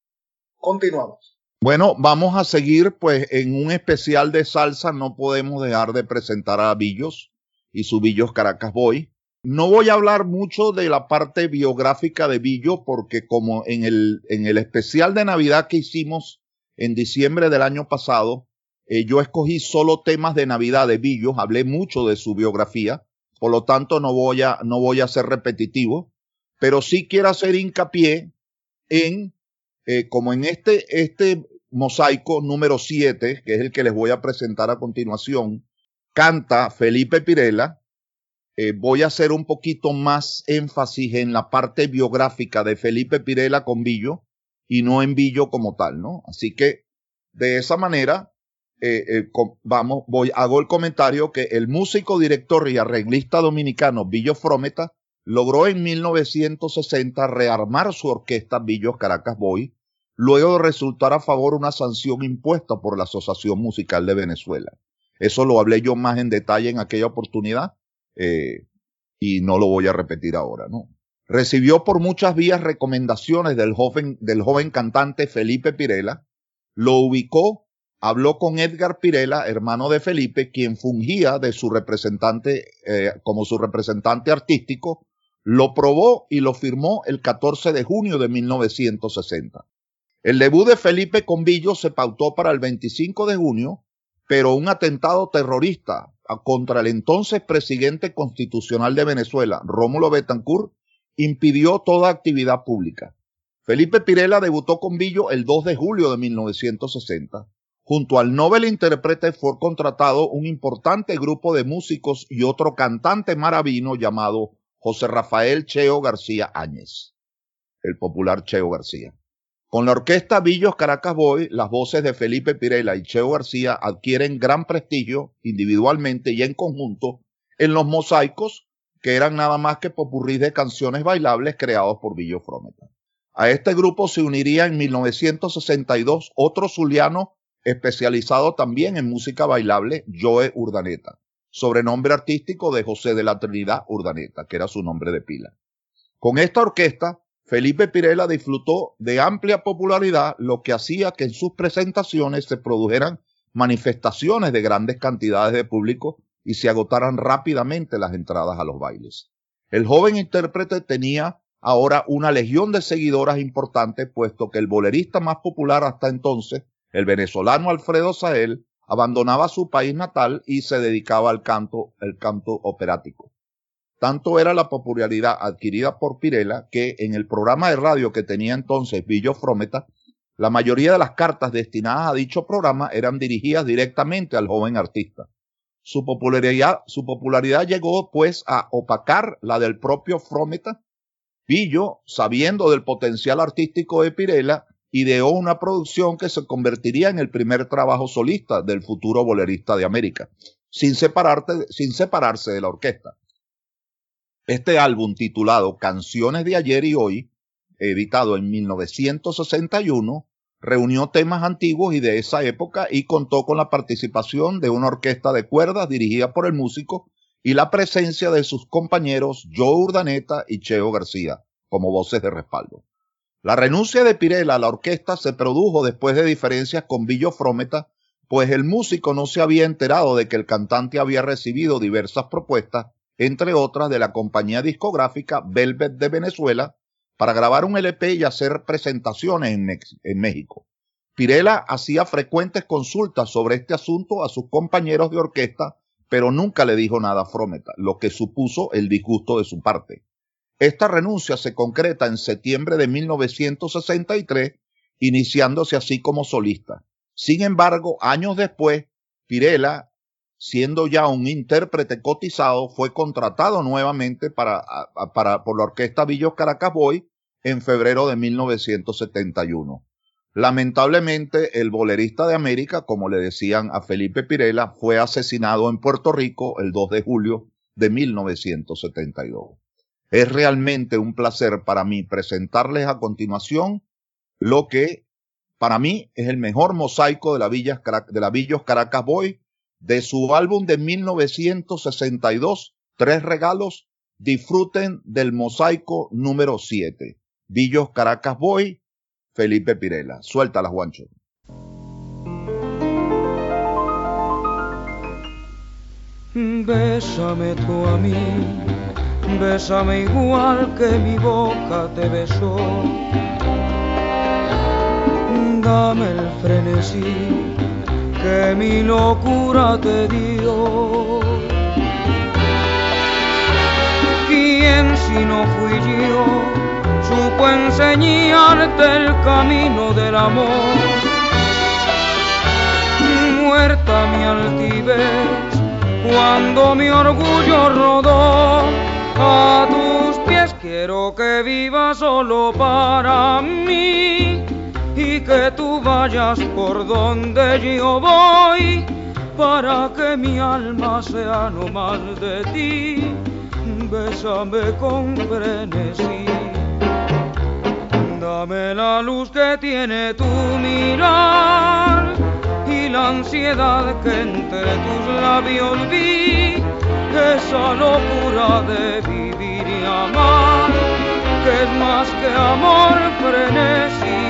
Continuamos. Bueno, vamos a seguir pues en un especial de salsa. No podemos dejar de presentar a Billos y su Billos Caracas Boy. No voy a hablar mucho de la parte biográfica de Billo porque como en el, en el especial de Navidad que hicimos en diciembre del año pasado, Eh, yo escogí solo temas de Navidad de Billos, hablé mucho de su biografía, por lo tanto no voy a, no voy a ser repetitivo, pero sí quiero hacer hincapié en, eh, como en este, este mosaico número siete, que es el que les voy a presentar a continuación, canta Felipe Pirela. Eh, voy a hacer un poquito más énfasis en la parte biográfica de Felipe Pirela con Billo y no en Billo como tal, ¿no? Así que de esa manera, Eh, eh, com, vamos, voy, hago el comentario que el músico, director y arreglista dominicano Billo Frometa logró en mil novecientos sesenta rearmar su orquesta Billos Caracas Boy, luego de resultar a favor una sanción impuesta por la Asociación Musical de Venezuela. Eso lo hablé yo más en detalle en aquella oportunidad eh, y no lo voy a repetir ahora, ¿no? Recibió por muchas vías recomendaciones del joven, del joven cantante Felipe Pirela, lo ubicó. Habló con Edgar Pirela, hermano de Felipe, quien fungía de su representante, eh, como su representante artístico, lo probó y lo firmó el catorce de junio de mil novecientos sesenta. El debut de Felipe con Billo se pautó para el veinticinco de junio, pero un atentado terrorista contra el entonces presidente constitucional de Venezuela, Rómulo Betancourt, impidió toda actividad pública. Felipe Pirela debutó con Billo el dos de julio de mil novecientos sesenta. Junto al Nobel intérprete fue contratado un importante grupo de músicos y otro cantante maravino llamado José Rafael Cheo García Áñez, el popular Cheo García. Con la orquesta Billos Caracas Boys, las voces de Felipe Pirela y Cheo García adquieren gran prestigio individualmente y en conjunto en los mosaicos, que eran nada más que popurrí de canciones bailables creados por Billo Frometa. A este grupo se uniría en mil novecientos sesenta y dos otro zuliano especializado también en música bailable, Joe Urdaneta, sobrenombre artístico de José de la Trinidad Urdaneta, que era su nombre de pila. Con esta orquesta, Felipe Pirela disfrutó de amplia popularidad, lo que hacía que en sus presentaciones se produjeran manifestaciones de grandes cantidades de público y se agotaran rápidamente las entradas a los bailes. El joven intérprete tenía ahora una legión de seguidoras importantes, puesto que el bolerista más popular hasta entonces, el venezolano Alfredo Sael, abandonaba su país natal y se dedicaba al canto, el canto operático. Tanto era la popularidad adquirida por Pirela que en el programa de radio que tenía entonces Billo Frometa, la mayoría de las cartas destinadas a dicho programa eran dirigidas directamente al joven artista. Su popularidad, su popularidad llegó pues a opacar la del propio Frometa. Billo, sabiendo del potencial artístico de Pirela, ideó una producción que se convertiría en el primer trabajo solista del futuro bolerista de América, sin, separarte, sin separarse de la orquesta. Este álbum, titulado Canciones de Ayer y Hoy, editado en mil novecientos sesenta y uno, reunió temas antiguos y de esa época y contó con la participación de una orquesta de cuerdas dirigida por el músico y la presencia de sus compañeros Joe Urdaneta y Cheo García como voces de respaldo. La renuncia de Pirela a la orquesta se produjo después de diferencias con Billo Frometa, pues el músico no se había enterado de que el cantante había recibido diversas propuestas, entre otras de la compañía discográfica Velvet de Venezuela, para grabar un L P y hacer presentaciones en, en México. Pirela hacía frecuentes consultas sobre este asunto a sus compañeros de orquesta, pero nunca le dijo nada a Frometa, lo que supuso el disgusto de su parte. Esta renuncia se concreta en septiembre de mil novecientos sesenta y tres, iniciándose así como solista. Sin embargo, años después, Pirela, siendo ya un intérprete cotizado, fue contratado nuevamente para, para, por la orquesta Billos Caracas Boys en febrero de mil novecientos setenta y uno. Lamentablemente, el bolerista de América, como le decían a Felipe Pirela, fue asesinado en Puerto Rico el dos de julio de mil novecientos setenta y dos. Es realmente un placer para mí presentarles a continuación lo que para mí es el mejor mosaico de la, Villas, de la Billos Caracas Boys, de su álbum de mil novecientos sesenta y dos, Tres Regalos. Disfruten del mosaico número siete. Billos Caracas Boys, Felipe Pirela. Suéltala, Juancho. Bésame tú a mí, bésame igual que mi boca te besó. Dame el frenesí que mi locura te dio. ¿Quién si no fui yo supo enseñarte el camino del amor? Muerta mi altivez cuando mi orgullo rodó a tus pies, quiero que vivas solo para mí y que tú vayas por donde yo voy, para que mi alma sea no más de ti. Bésame con frenesí, dame la luz que tiene tu mirar y la ansiedad que entre tus labios vi, esa locura de vivir y amar, que es más que amor, frenesí.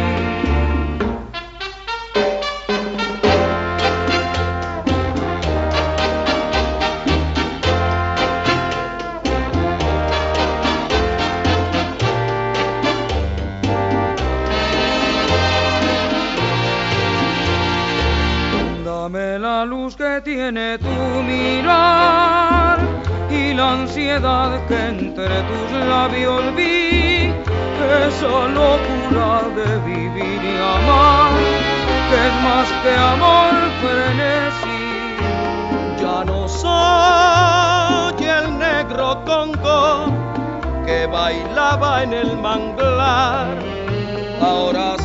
Dame la luz que tiene tu mirar y la ansiedad que entre tus labios vi, esa locura de vivir y amar, que es más que amor, frenesí. Ya no soy el negro Congo que bailaba en el manglar, ahora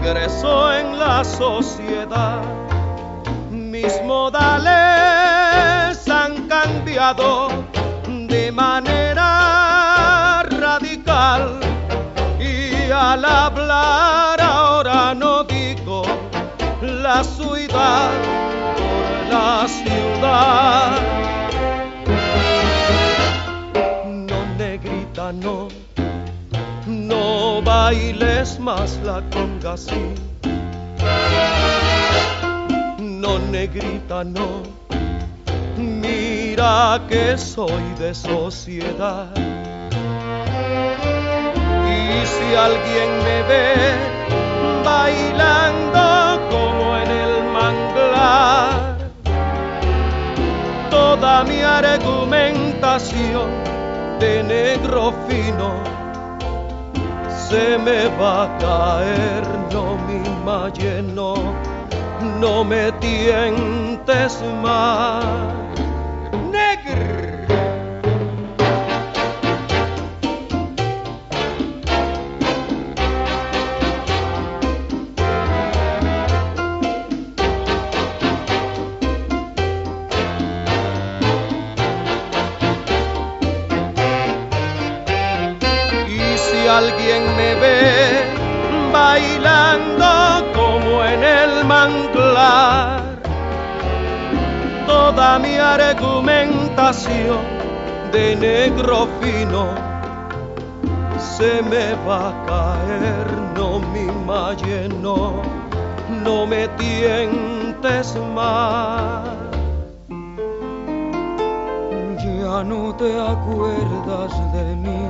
ingresó en la sociedad. Mis modales han cambiado de manera radical y al hablar ahora no digo la ciudad por la ciudad. No, negrita, no, no bailes más la conga así. No, negrita, no, mira que soy de sociedad. Y si alguien me ve bailando como en el manglar, toda mi argumentación de negro fino se me va a caer. No, mi maye, no, no me tientes más. Negro. Alguien me ve bailando como en el manglar, toda mi argumentación de negro fino se me va a caer. No, mi maye, no, no me tientes más. Ya no te acuerdas de mí,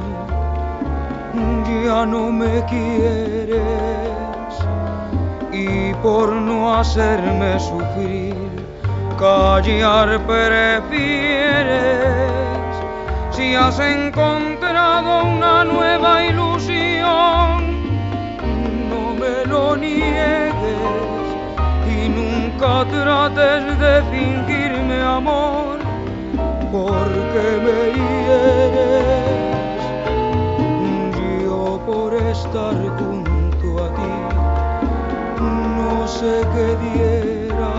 ya no me quieres, y por no hacerme sufrir, callar prefieres. Si has encontrado una nueva ilusión, no me lo niegues y nunca trates de fingirme amor, porque me hieres. Por estar junto a ti, no sé qué diera,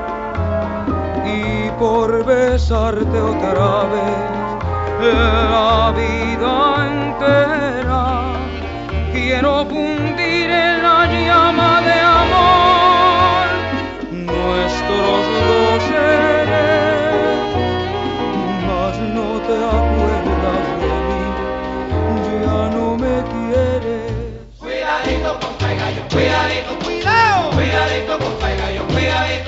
y por besarte otra vez la vida entera, quiero fundir en la llama de amor nuestros dos seres, mas no te acuerdas de mí, ya no me quieres. Cuidadito con Paigallo, cuidadito, cuidado, cuidadito con Paigallo, cuidadito.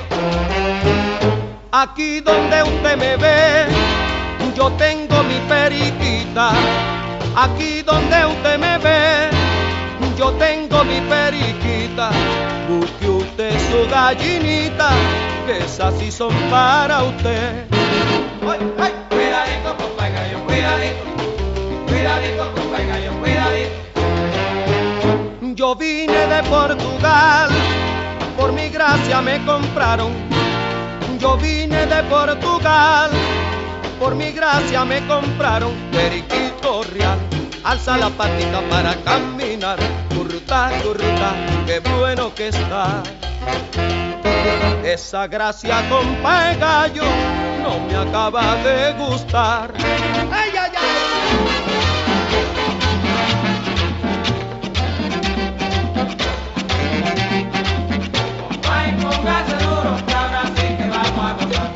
Aquí donde usted me ve, yo tengo mi periquita. Aquí donde usted me ve, yo tengo mi periquita. Busque usted su gallinita, que esas sí son para usted. Ay, ay, cuidadito con Paigallo, cuidadito, cuidadito con Paigallo, cuidadito. Yo vine de Portugal, por mi gracia me compraron. Yo vine de Portugal, por mi gracia me compraron. Periquito real, alza la patita para caminar. Curruta, curruta, qué bueno que está. Esa gracia con Paigallo no me acaba de gustar. ¡Ay, ay, ay! Póngase duro, que ahora sí que vamos a gozar.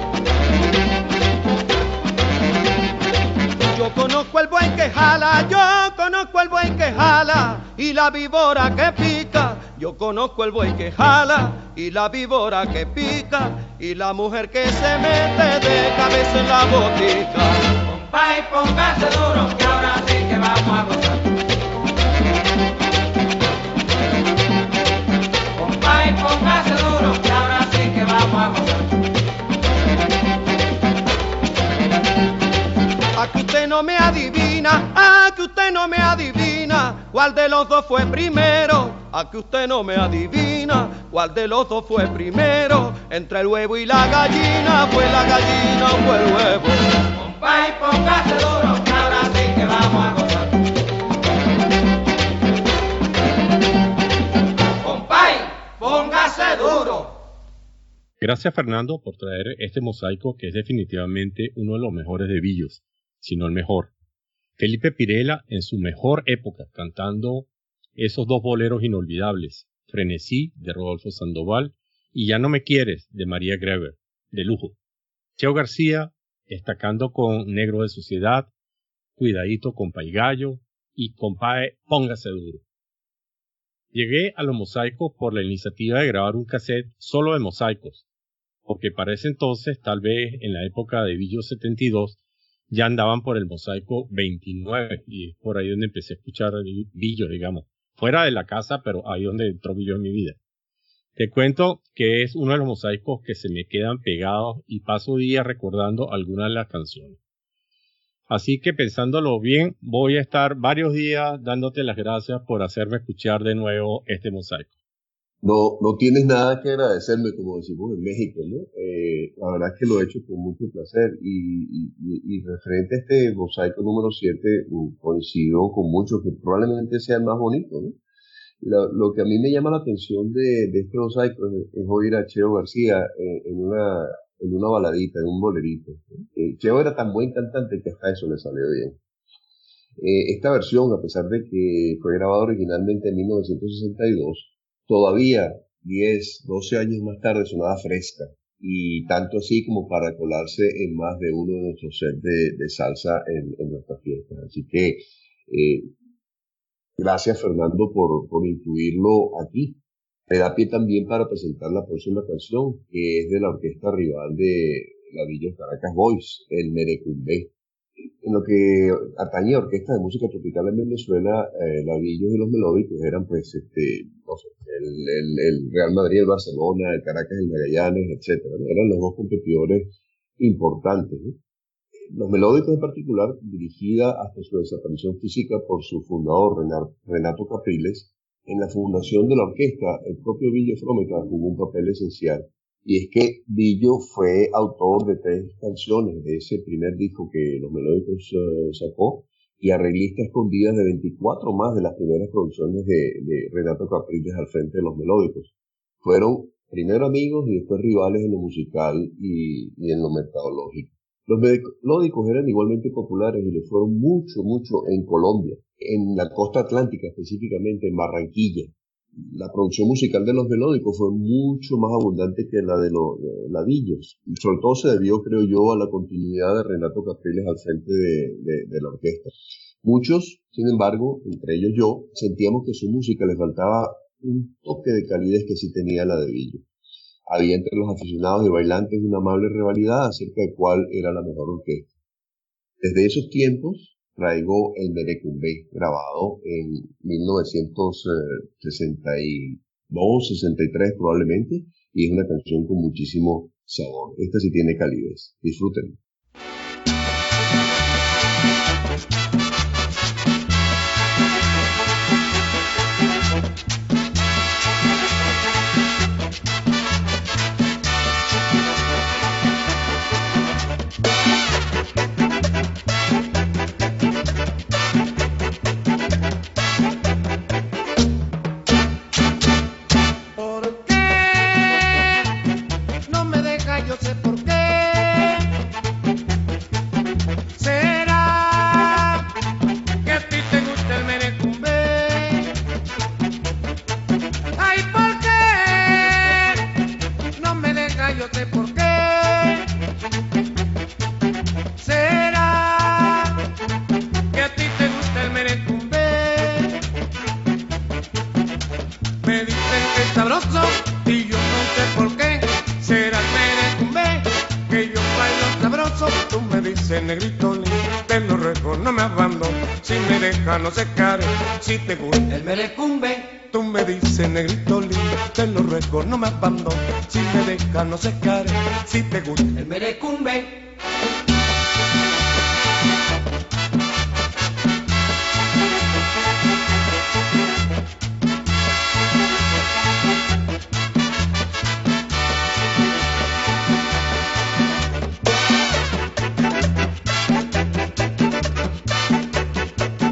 Yo conozco el buey que jala, yo conozco el buey que jala, y la víbora que pica. Yo conozco el buey que jala, y la víbora que pica, y la mujer que se mete de cabeza en la botica. Compay, póngase duro, que ahora sí que vamos a gozar. Compay, póngase duro, que ahora sí que vamos a gozar. Aquí usted no me adivina, aquí usted no me adivina, cuál de los dos fue primero. Aquí usted no me adivina, cuál de los dos fue primero. Entre el huevo y la gallina, fue la gallina o fue el huevo. Compay, póngase duro, que ahora sí que vamos a gozar. póngase duro. Gracias, Fernando, por traer este mosaico que es definitivamente uno de los mejores de Billos, si no el mejor. Felipe Pirela en su mejor época, cantando esos dos boleros inolvidables, Frenesí, de Rodolfo Sandoval, y Ya no me quieres, de María Greber, de lujo. Cheo García, destacando con Negro de Sociedad, Cuidadito, compa y gallo, y Compae, póngase duro. Llegué a los mosaicos por la iniciativa de grabar un cassette solo de mosaicos, porque para ese entonces, tal vez en la época de Billos setenta y dos, ya andaban por el mosaico veintinueve, y es por ahí donde empecé a escuchar Billos, digamos, fuera de la casa, pero ahí donde entró Billos en mi vida. Te cuento que es uno de los mosaicos que se me quedan pegados y paso días recordando algunas de las canciones. Así que pensándolo bien, voy a estar varios días dándote las gracias por hacerme escuchar de nuevo este mosaico. No, no tienes nada que agradecerme, como decimos en México, ¿no? Eh, la verdad es que lo he hecho con mucho placer y, y, y referente a este mosaico número siete, coincido con muchos que probablemente sea el más bonito, ¿no? Lo, lo que a mí me llama la atención de, de este mosaico es, es oír a Cheo García eh, en una en una baladita, en un bolerito. Eh, Cheo era tan buen cantante que hasta eso le salió bien. Eh, esta versión, a pesar de que fue grabada originalmente en mil novecientos sesenta y dos, todavía diez, doce años más tarde sonaba fresca, y tanto así como para colarse en más de uno de nuestros sets de, de salsa en, en nuestras fiestas. Así que eh, gracias, Fernando, por, por incluirlo aquí. Me da pie también para presentar la próxima canción, que es de la orquesta rival de la Billos Caracas Boys, el Merecumbé. En lo que atañe a orquestas de música tropical en Venezuela, eh, la Billos y los Melódicos eran, pues, este, no sé, el, el, el Real Madrid, el Barcelona, el Caracas, el Magallanes, etcétera, ¿no? Eran los dos competidores importantes, ¿no? Los Melódicos en particular, dirigida hasta su desaparición física por su fundador Renato Capriles, en la fundación de la orquesta, el propio Billo Frometa jugó un papel esencial. Y es que Billo fue autor de tres canciones de ese primer disco que los Melódicos uh, sacó, y arreglista escondidas de veinticuatro más de las primeras producciones de, de Renato Capriles al frente de los Melódicos. Fueron primero amigos y después rivales en lo musical y, y en lo mercadológico. Los Melódicos eran igualmente populares y le fueron mucho, mucho en Colombia, en la costa atlántica, específicamente en Barranquilla. La producción musical de los Melódicos fue mucho más abundante que la de los de la Billos. Sobre todo se debió, creo yo, a la continuidad de Renato Capriles al frente de, de, de la orquesta. Muchos, sin embargo, entre ellos yo, sentíamos que su música le faltaba un toque de calidez que sí tenía la de Billo. Había entre los aficionados y bailantes una amable rivalidad acerca de cuál era la mejor orquesta. Desde esos tiempos traigo el Merecumbé, grabado en mil novecientos sesenta y dos, sesenta y tres probablemente, y es una canción con muchísimo sabor. Esta sí tiene calidez. Disfrútenlo. No se care, si te gusta el merecumbe, tú me dices negrito lindo, te lo ruego, no me abandones. Si me deja, no se care, si te gusta el merecumbe.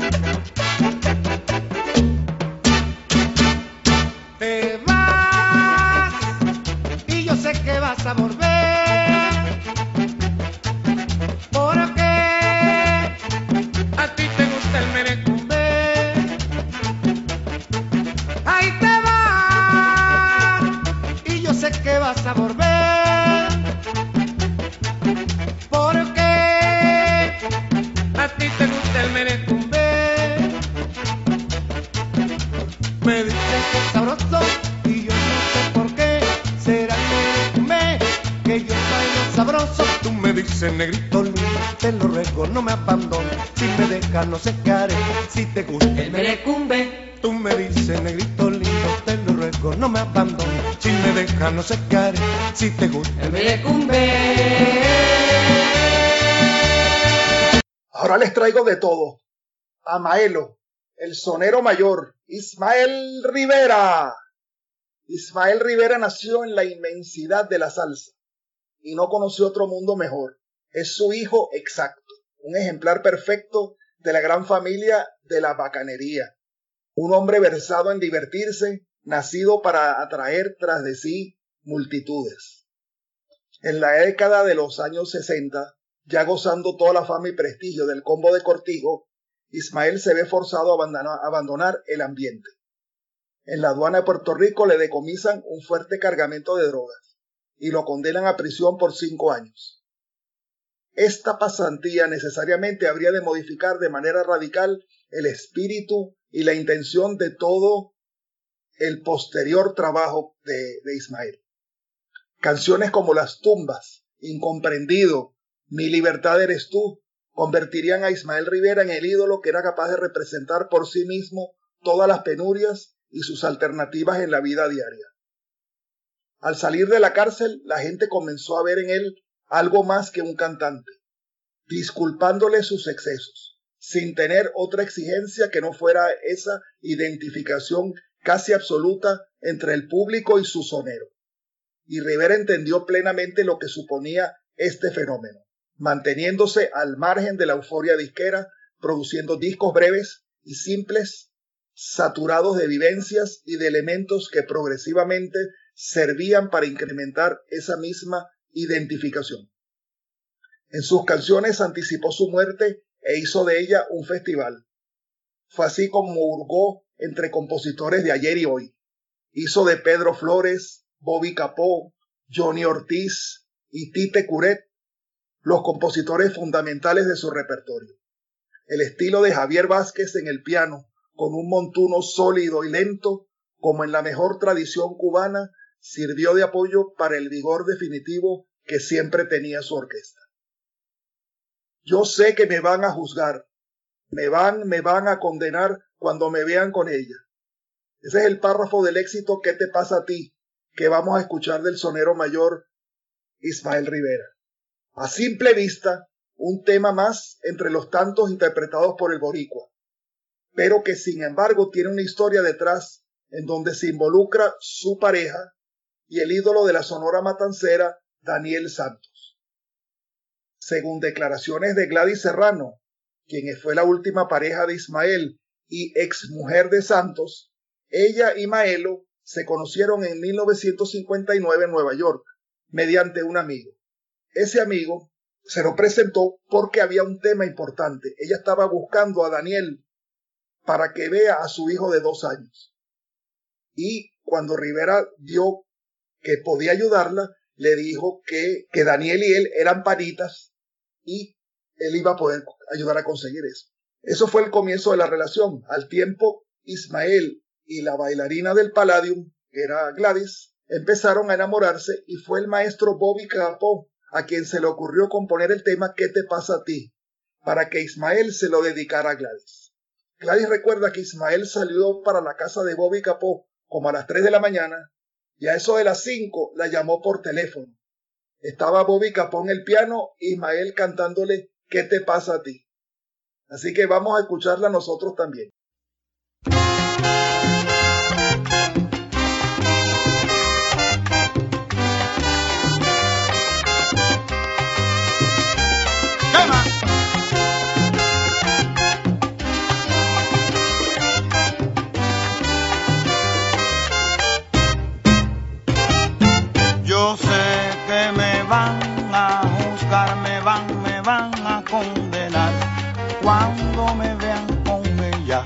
Te vas vas a volver. Porque a ti te gusta el merecumbe. Ahí te vas y yo sé que vas a volver. Porque a ti te gusta el merecumbe. Me dicen que es sabroso y yo no sé por qué. Será el merecumbe que yo bailo sabroso. Tú me dices, negrito lindo, te lo ruego, no me abandones. Si me dejas, no sé qué haré. Si te gusta el merecumbe. Tú me dices, negrito lindo, te lo ruego, no me abandones. Si me dejas, no sé qué haré. Si te gusta el merecumbe. Ahora les traigo de todo. A Maelo, el sonero mayor, Ismael Rivera. Ismael Rivera nació en la inmensidad de la salsa y no conoció otro mundo mejor. Es su hijo exacto, un ejemplar perfecto de la gran familia de la bacanería. Un hombre versado en divertirse, nacido para atraer tras de sí multitudes. En la década de los años sesenta, ya gozando toda la fama y prestigio del combo de Cortijo, Ismael se ve forzado a abandonar, a abandonar el ambiente. En la aduana de Puerto Rico le decomisan un fuerte cargamento de drogas y lo condenan a prisión por cinco años. Esta pasantía necesariamente habría de modificar de manera radical el espíritu y la intención de todo el posterior trabajo de, de Ismael. Canciones como Las Tumbas, Incomprendido, Mi libertad eres tú, convertirían a Ismael Rivera en el ídolo que era capaz de representar por sí mismo todas las penurias y sus alternativas en la vida diaria. Al salir de la cárcel, la gente comenzó a ver en él algo más que un cantante, disculpándole sus excesos, sin tener otra exigencia que no fuera esa identificación casi absoluta entre el público y su sonero. Y Rivera entendió plenamente lo que suponía este fenómeno, manteniéndose al margen de la euforia disquera, produciendo discos breves y simples, saturados de vivencias y de elementos que progresivamente servían para incrementar esa misma identificación. En sus canciones anticipó su muerte e hizo de ella un festival. Fue así como hurgó entre compositores de ayer y hoy. Hizo de Pedro Flores, Bobby Capó, Johnny Ortiz y Tite Curet los compositores fundamentales de su repertorio. El estilo de Javier Vázquez en el piano, con un montuno sólido y lento, como en la mejor tradición cubana, sirvió de apoyo para el vigor definitivo que siempre tenía su orquesta. Yo sé que me van a juzgar, me van, me van a condenar cuando me vean con ella. Ese es el párrafo del éxito ¿Qué te pasa a ti?, que vamos a escuchar del sonero mayor Ismael Rivera. A simple vista, un tema más entre los tantos interpretados por el boricua, pero que sin embargo tiene una historia detrás en donde se involucra su pareja y el ídolo de la Sonora Matancera, Daniel Santos. Según declaraciones de Gladys Serrano, quien fue la última pareja de Ismael y exmujer de Santos, ella y Maelo se conocieron en mil novecientos cincuenta y nueve en Nueva York, mediante un amigo. Ese amigo se lo presentó porque había un tema importante. Ella estaba buscando a Daniel para que vea a su hijo de dos años. Y cuando Rivera vio que podía ayudarla, le dijo que, que Daniel y él eran panitas y él iba a poder ayudar a conseguir eso. Eso fue el comienzo de la relación. Al tiempo, Ismael y la bailarina del Palladium, que era Gladys, empezaron a enamorarse y fue el maestro Bobby Capó a quien se le ocurrió componer el tema ¿Qué te pasa a ti?, para que Ismael se lo dedicara a Gladys. Gladys recuerda que Ismael salió para la casa de Bobby Capó como a las tres de la mañana y a eso de las cinco la llamó por teléfono. Estaba Bobby Capó en el piano y Ismael cantándole ¿Qué te pasa a ti? Así que vamos a escucharla nosotros también. Yo sé que me van a juzgar, me van, me van a condenar cuando me vean con ella.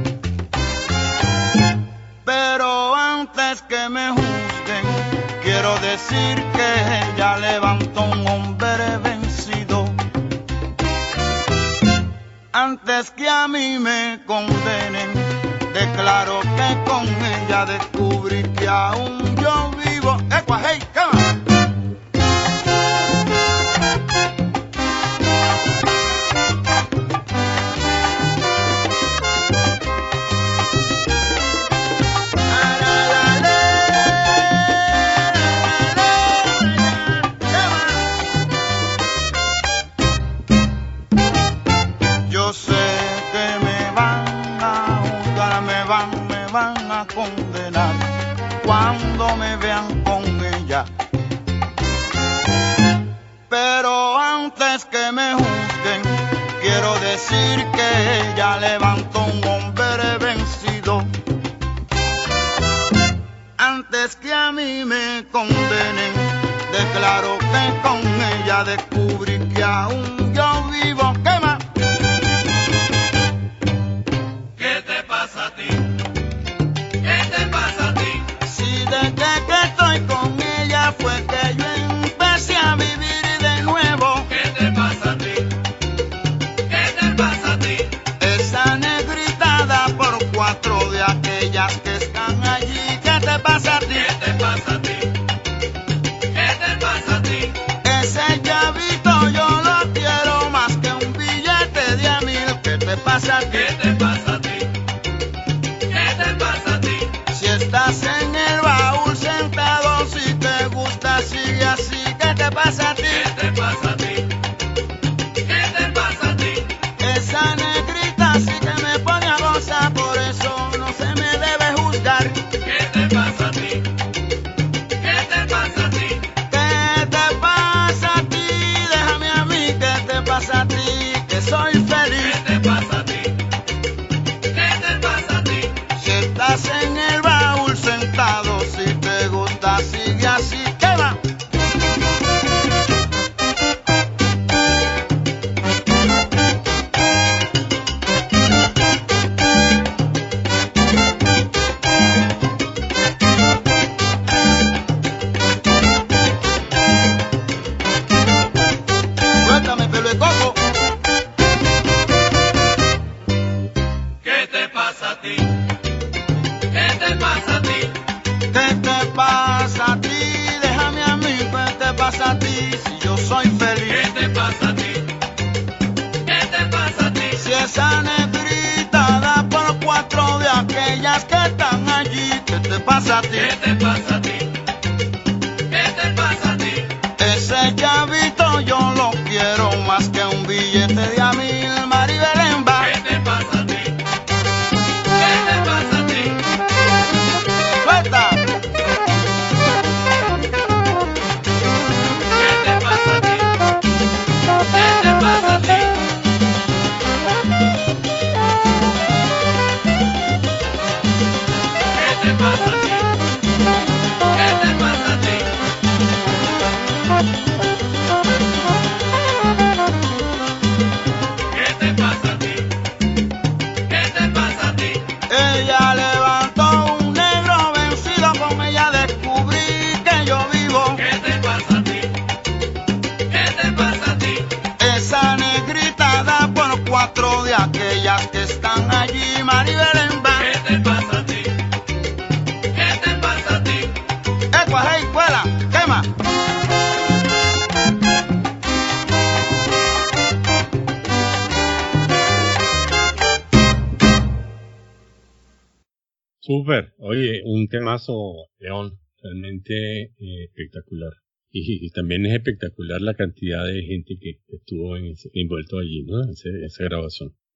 Pero antes que me juzguen, quiero decir que ella levantó un hombre vencido. Antes que a mí me condenen, declaro que con ella descubrí que aún yo vivo. ¡Ecua, hey, come on! Yo sé que me van a juzgar, me van, me van a condenar cuando me vean con ella. Pero antes que me juzguen, quiero decir que ella levantó un hombre vencido. Antes que a mí me condenen, declaro que con ella descubrí que aún yo vivo. ¿Qué más? ¿Qué te pasa a ti? ¿Qué te pasa a ti? Si desde que estoy con ella fue que yo empecé a vivir de nuevo. ¿Qué te pasa a ti? ¿Qué te pasa a ti? Esa negrita da por cuatro de aquellas que están allí. ¿Qué te pasa a ti? ¿Qué te pasa a ti? ¿Qué te pasa a ti? Ese llavito yo lo quiero más que un billete de a mil. ¿Qué te pasa a ti? ¿Qué te pasa a ti? ¿Qué te pasa a ti? Si estás en el baúl sentado, si te gusta sigue así. ¿Qué te pasa a ti? ¿Qué te pasa a ti? ¿Qué te pasa a ti? Esa negrita sí que me pone a gozar, por eso no se me debe juzgar. ¿Qué te pasa a ti? ¿Qué te pasa a ti? ¿Qué te pasa a ti? Déjame a mí, ¿qué te pasa a ti? Que soy feliz. ¿Qué te pasa a ti? ¿Qué te pasa a ti? Si estás en el baúl sentado, si te gusta sigue así. ¿Qué va? Suéltame, pelo de coco. ¿Qué te pasa a ti? ¿Qué te pasa a ti? ¿Qué te pasa a ti? Déjame a mí, ¿qué te pasa a ti? Si yo soy feliz. ¿Qué te pasa a ti? ¿Qué te pasa a ti? Si esa negrita da por cuatro de aquellas que están allí. ¿Qué te pasa a ti? ¿Qué te pasa a ti? ¿Qué te pasa a ti? Ese llavito yo lo quiero más que un billete de a mil. Maribelemba. ¿Qué te pasa a ti? ¿Qué te pasa a ti? Suelta. ¿Qué te pasa a ti? ¿Qué te pasa a ti? ¿Qué te pasa a ti? ¿Qué te pasa a ti? ¿Qué te pasa a ti? ¿Qué te pasa a ti? Ella levantó un negro vencido, con ella descubrí que yo vivo. ¿Qué te pasa a ti? ¿Qué te pasa a ti? Esa negrita da por cuatro de aquellas que están allí. Maribelemba. ¿Qué te pasa a ti? ¿Qué te pasa a ti? Ecua, hey, cuela, quema. Súper. Oye, un temazo, León, realmente eh, espectacular. Y, y también es espectacular la cantidad de gente que estuvo en ese- envuelto allí, ¿no? En ese- esa grabación.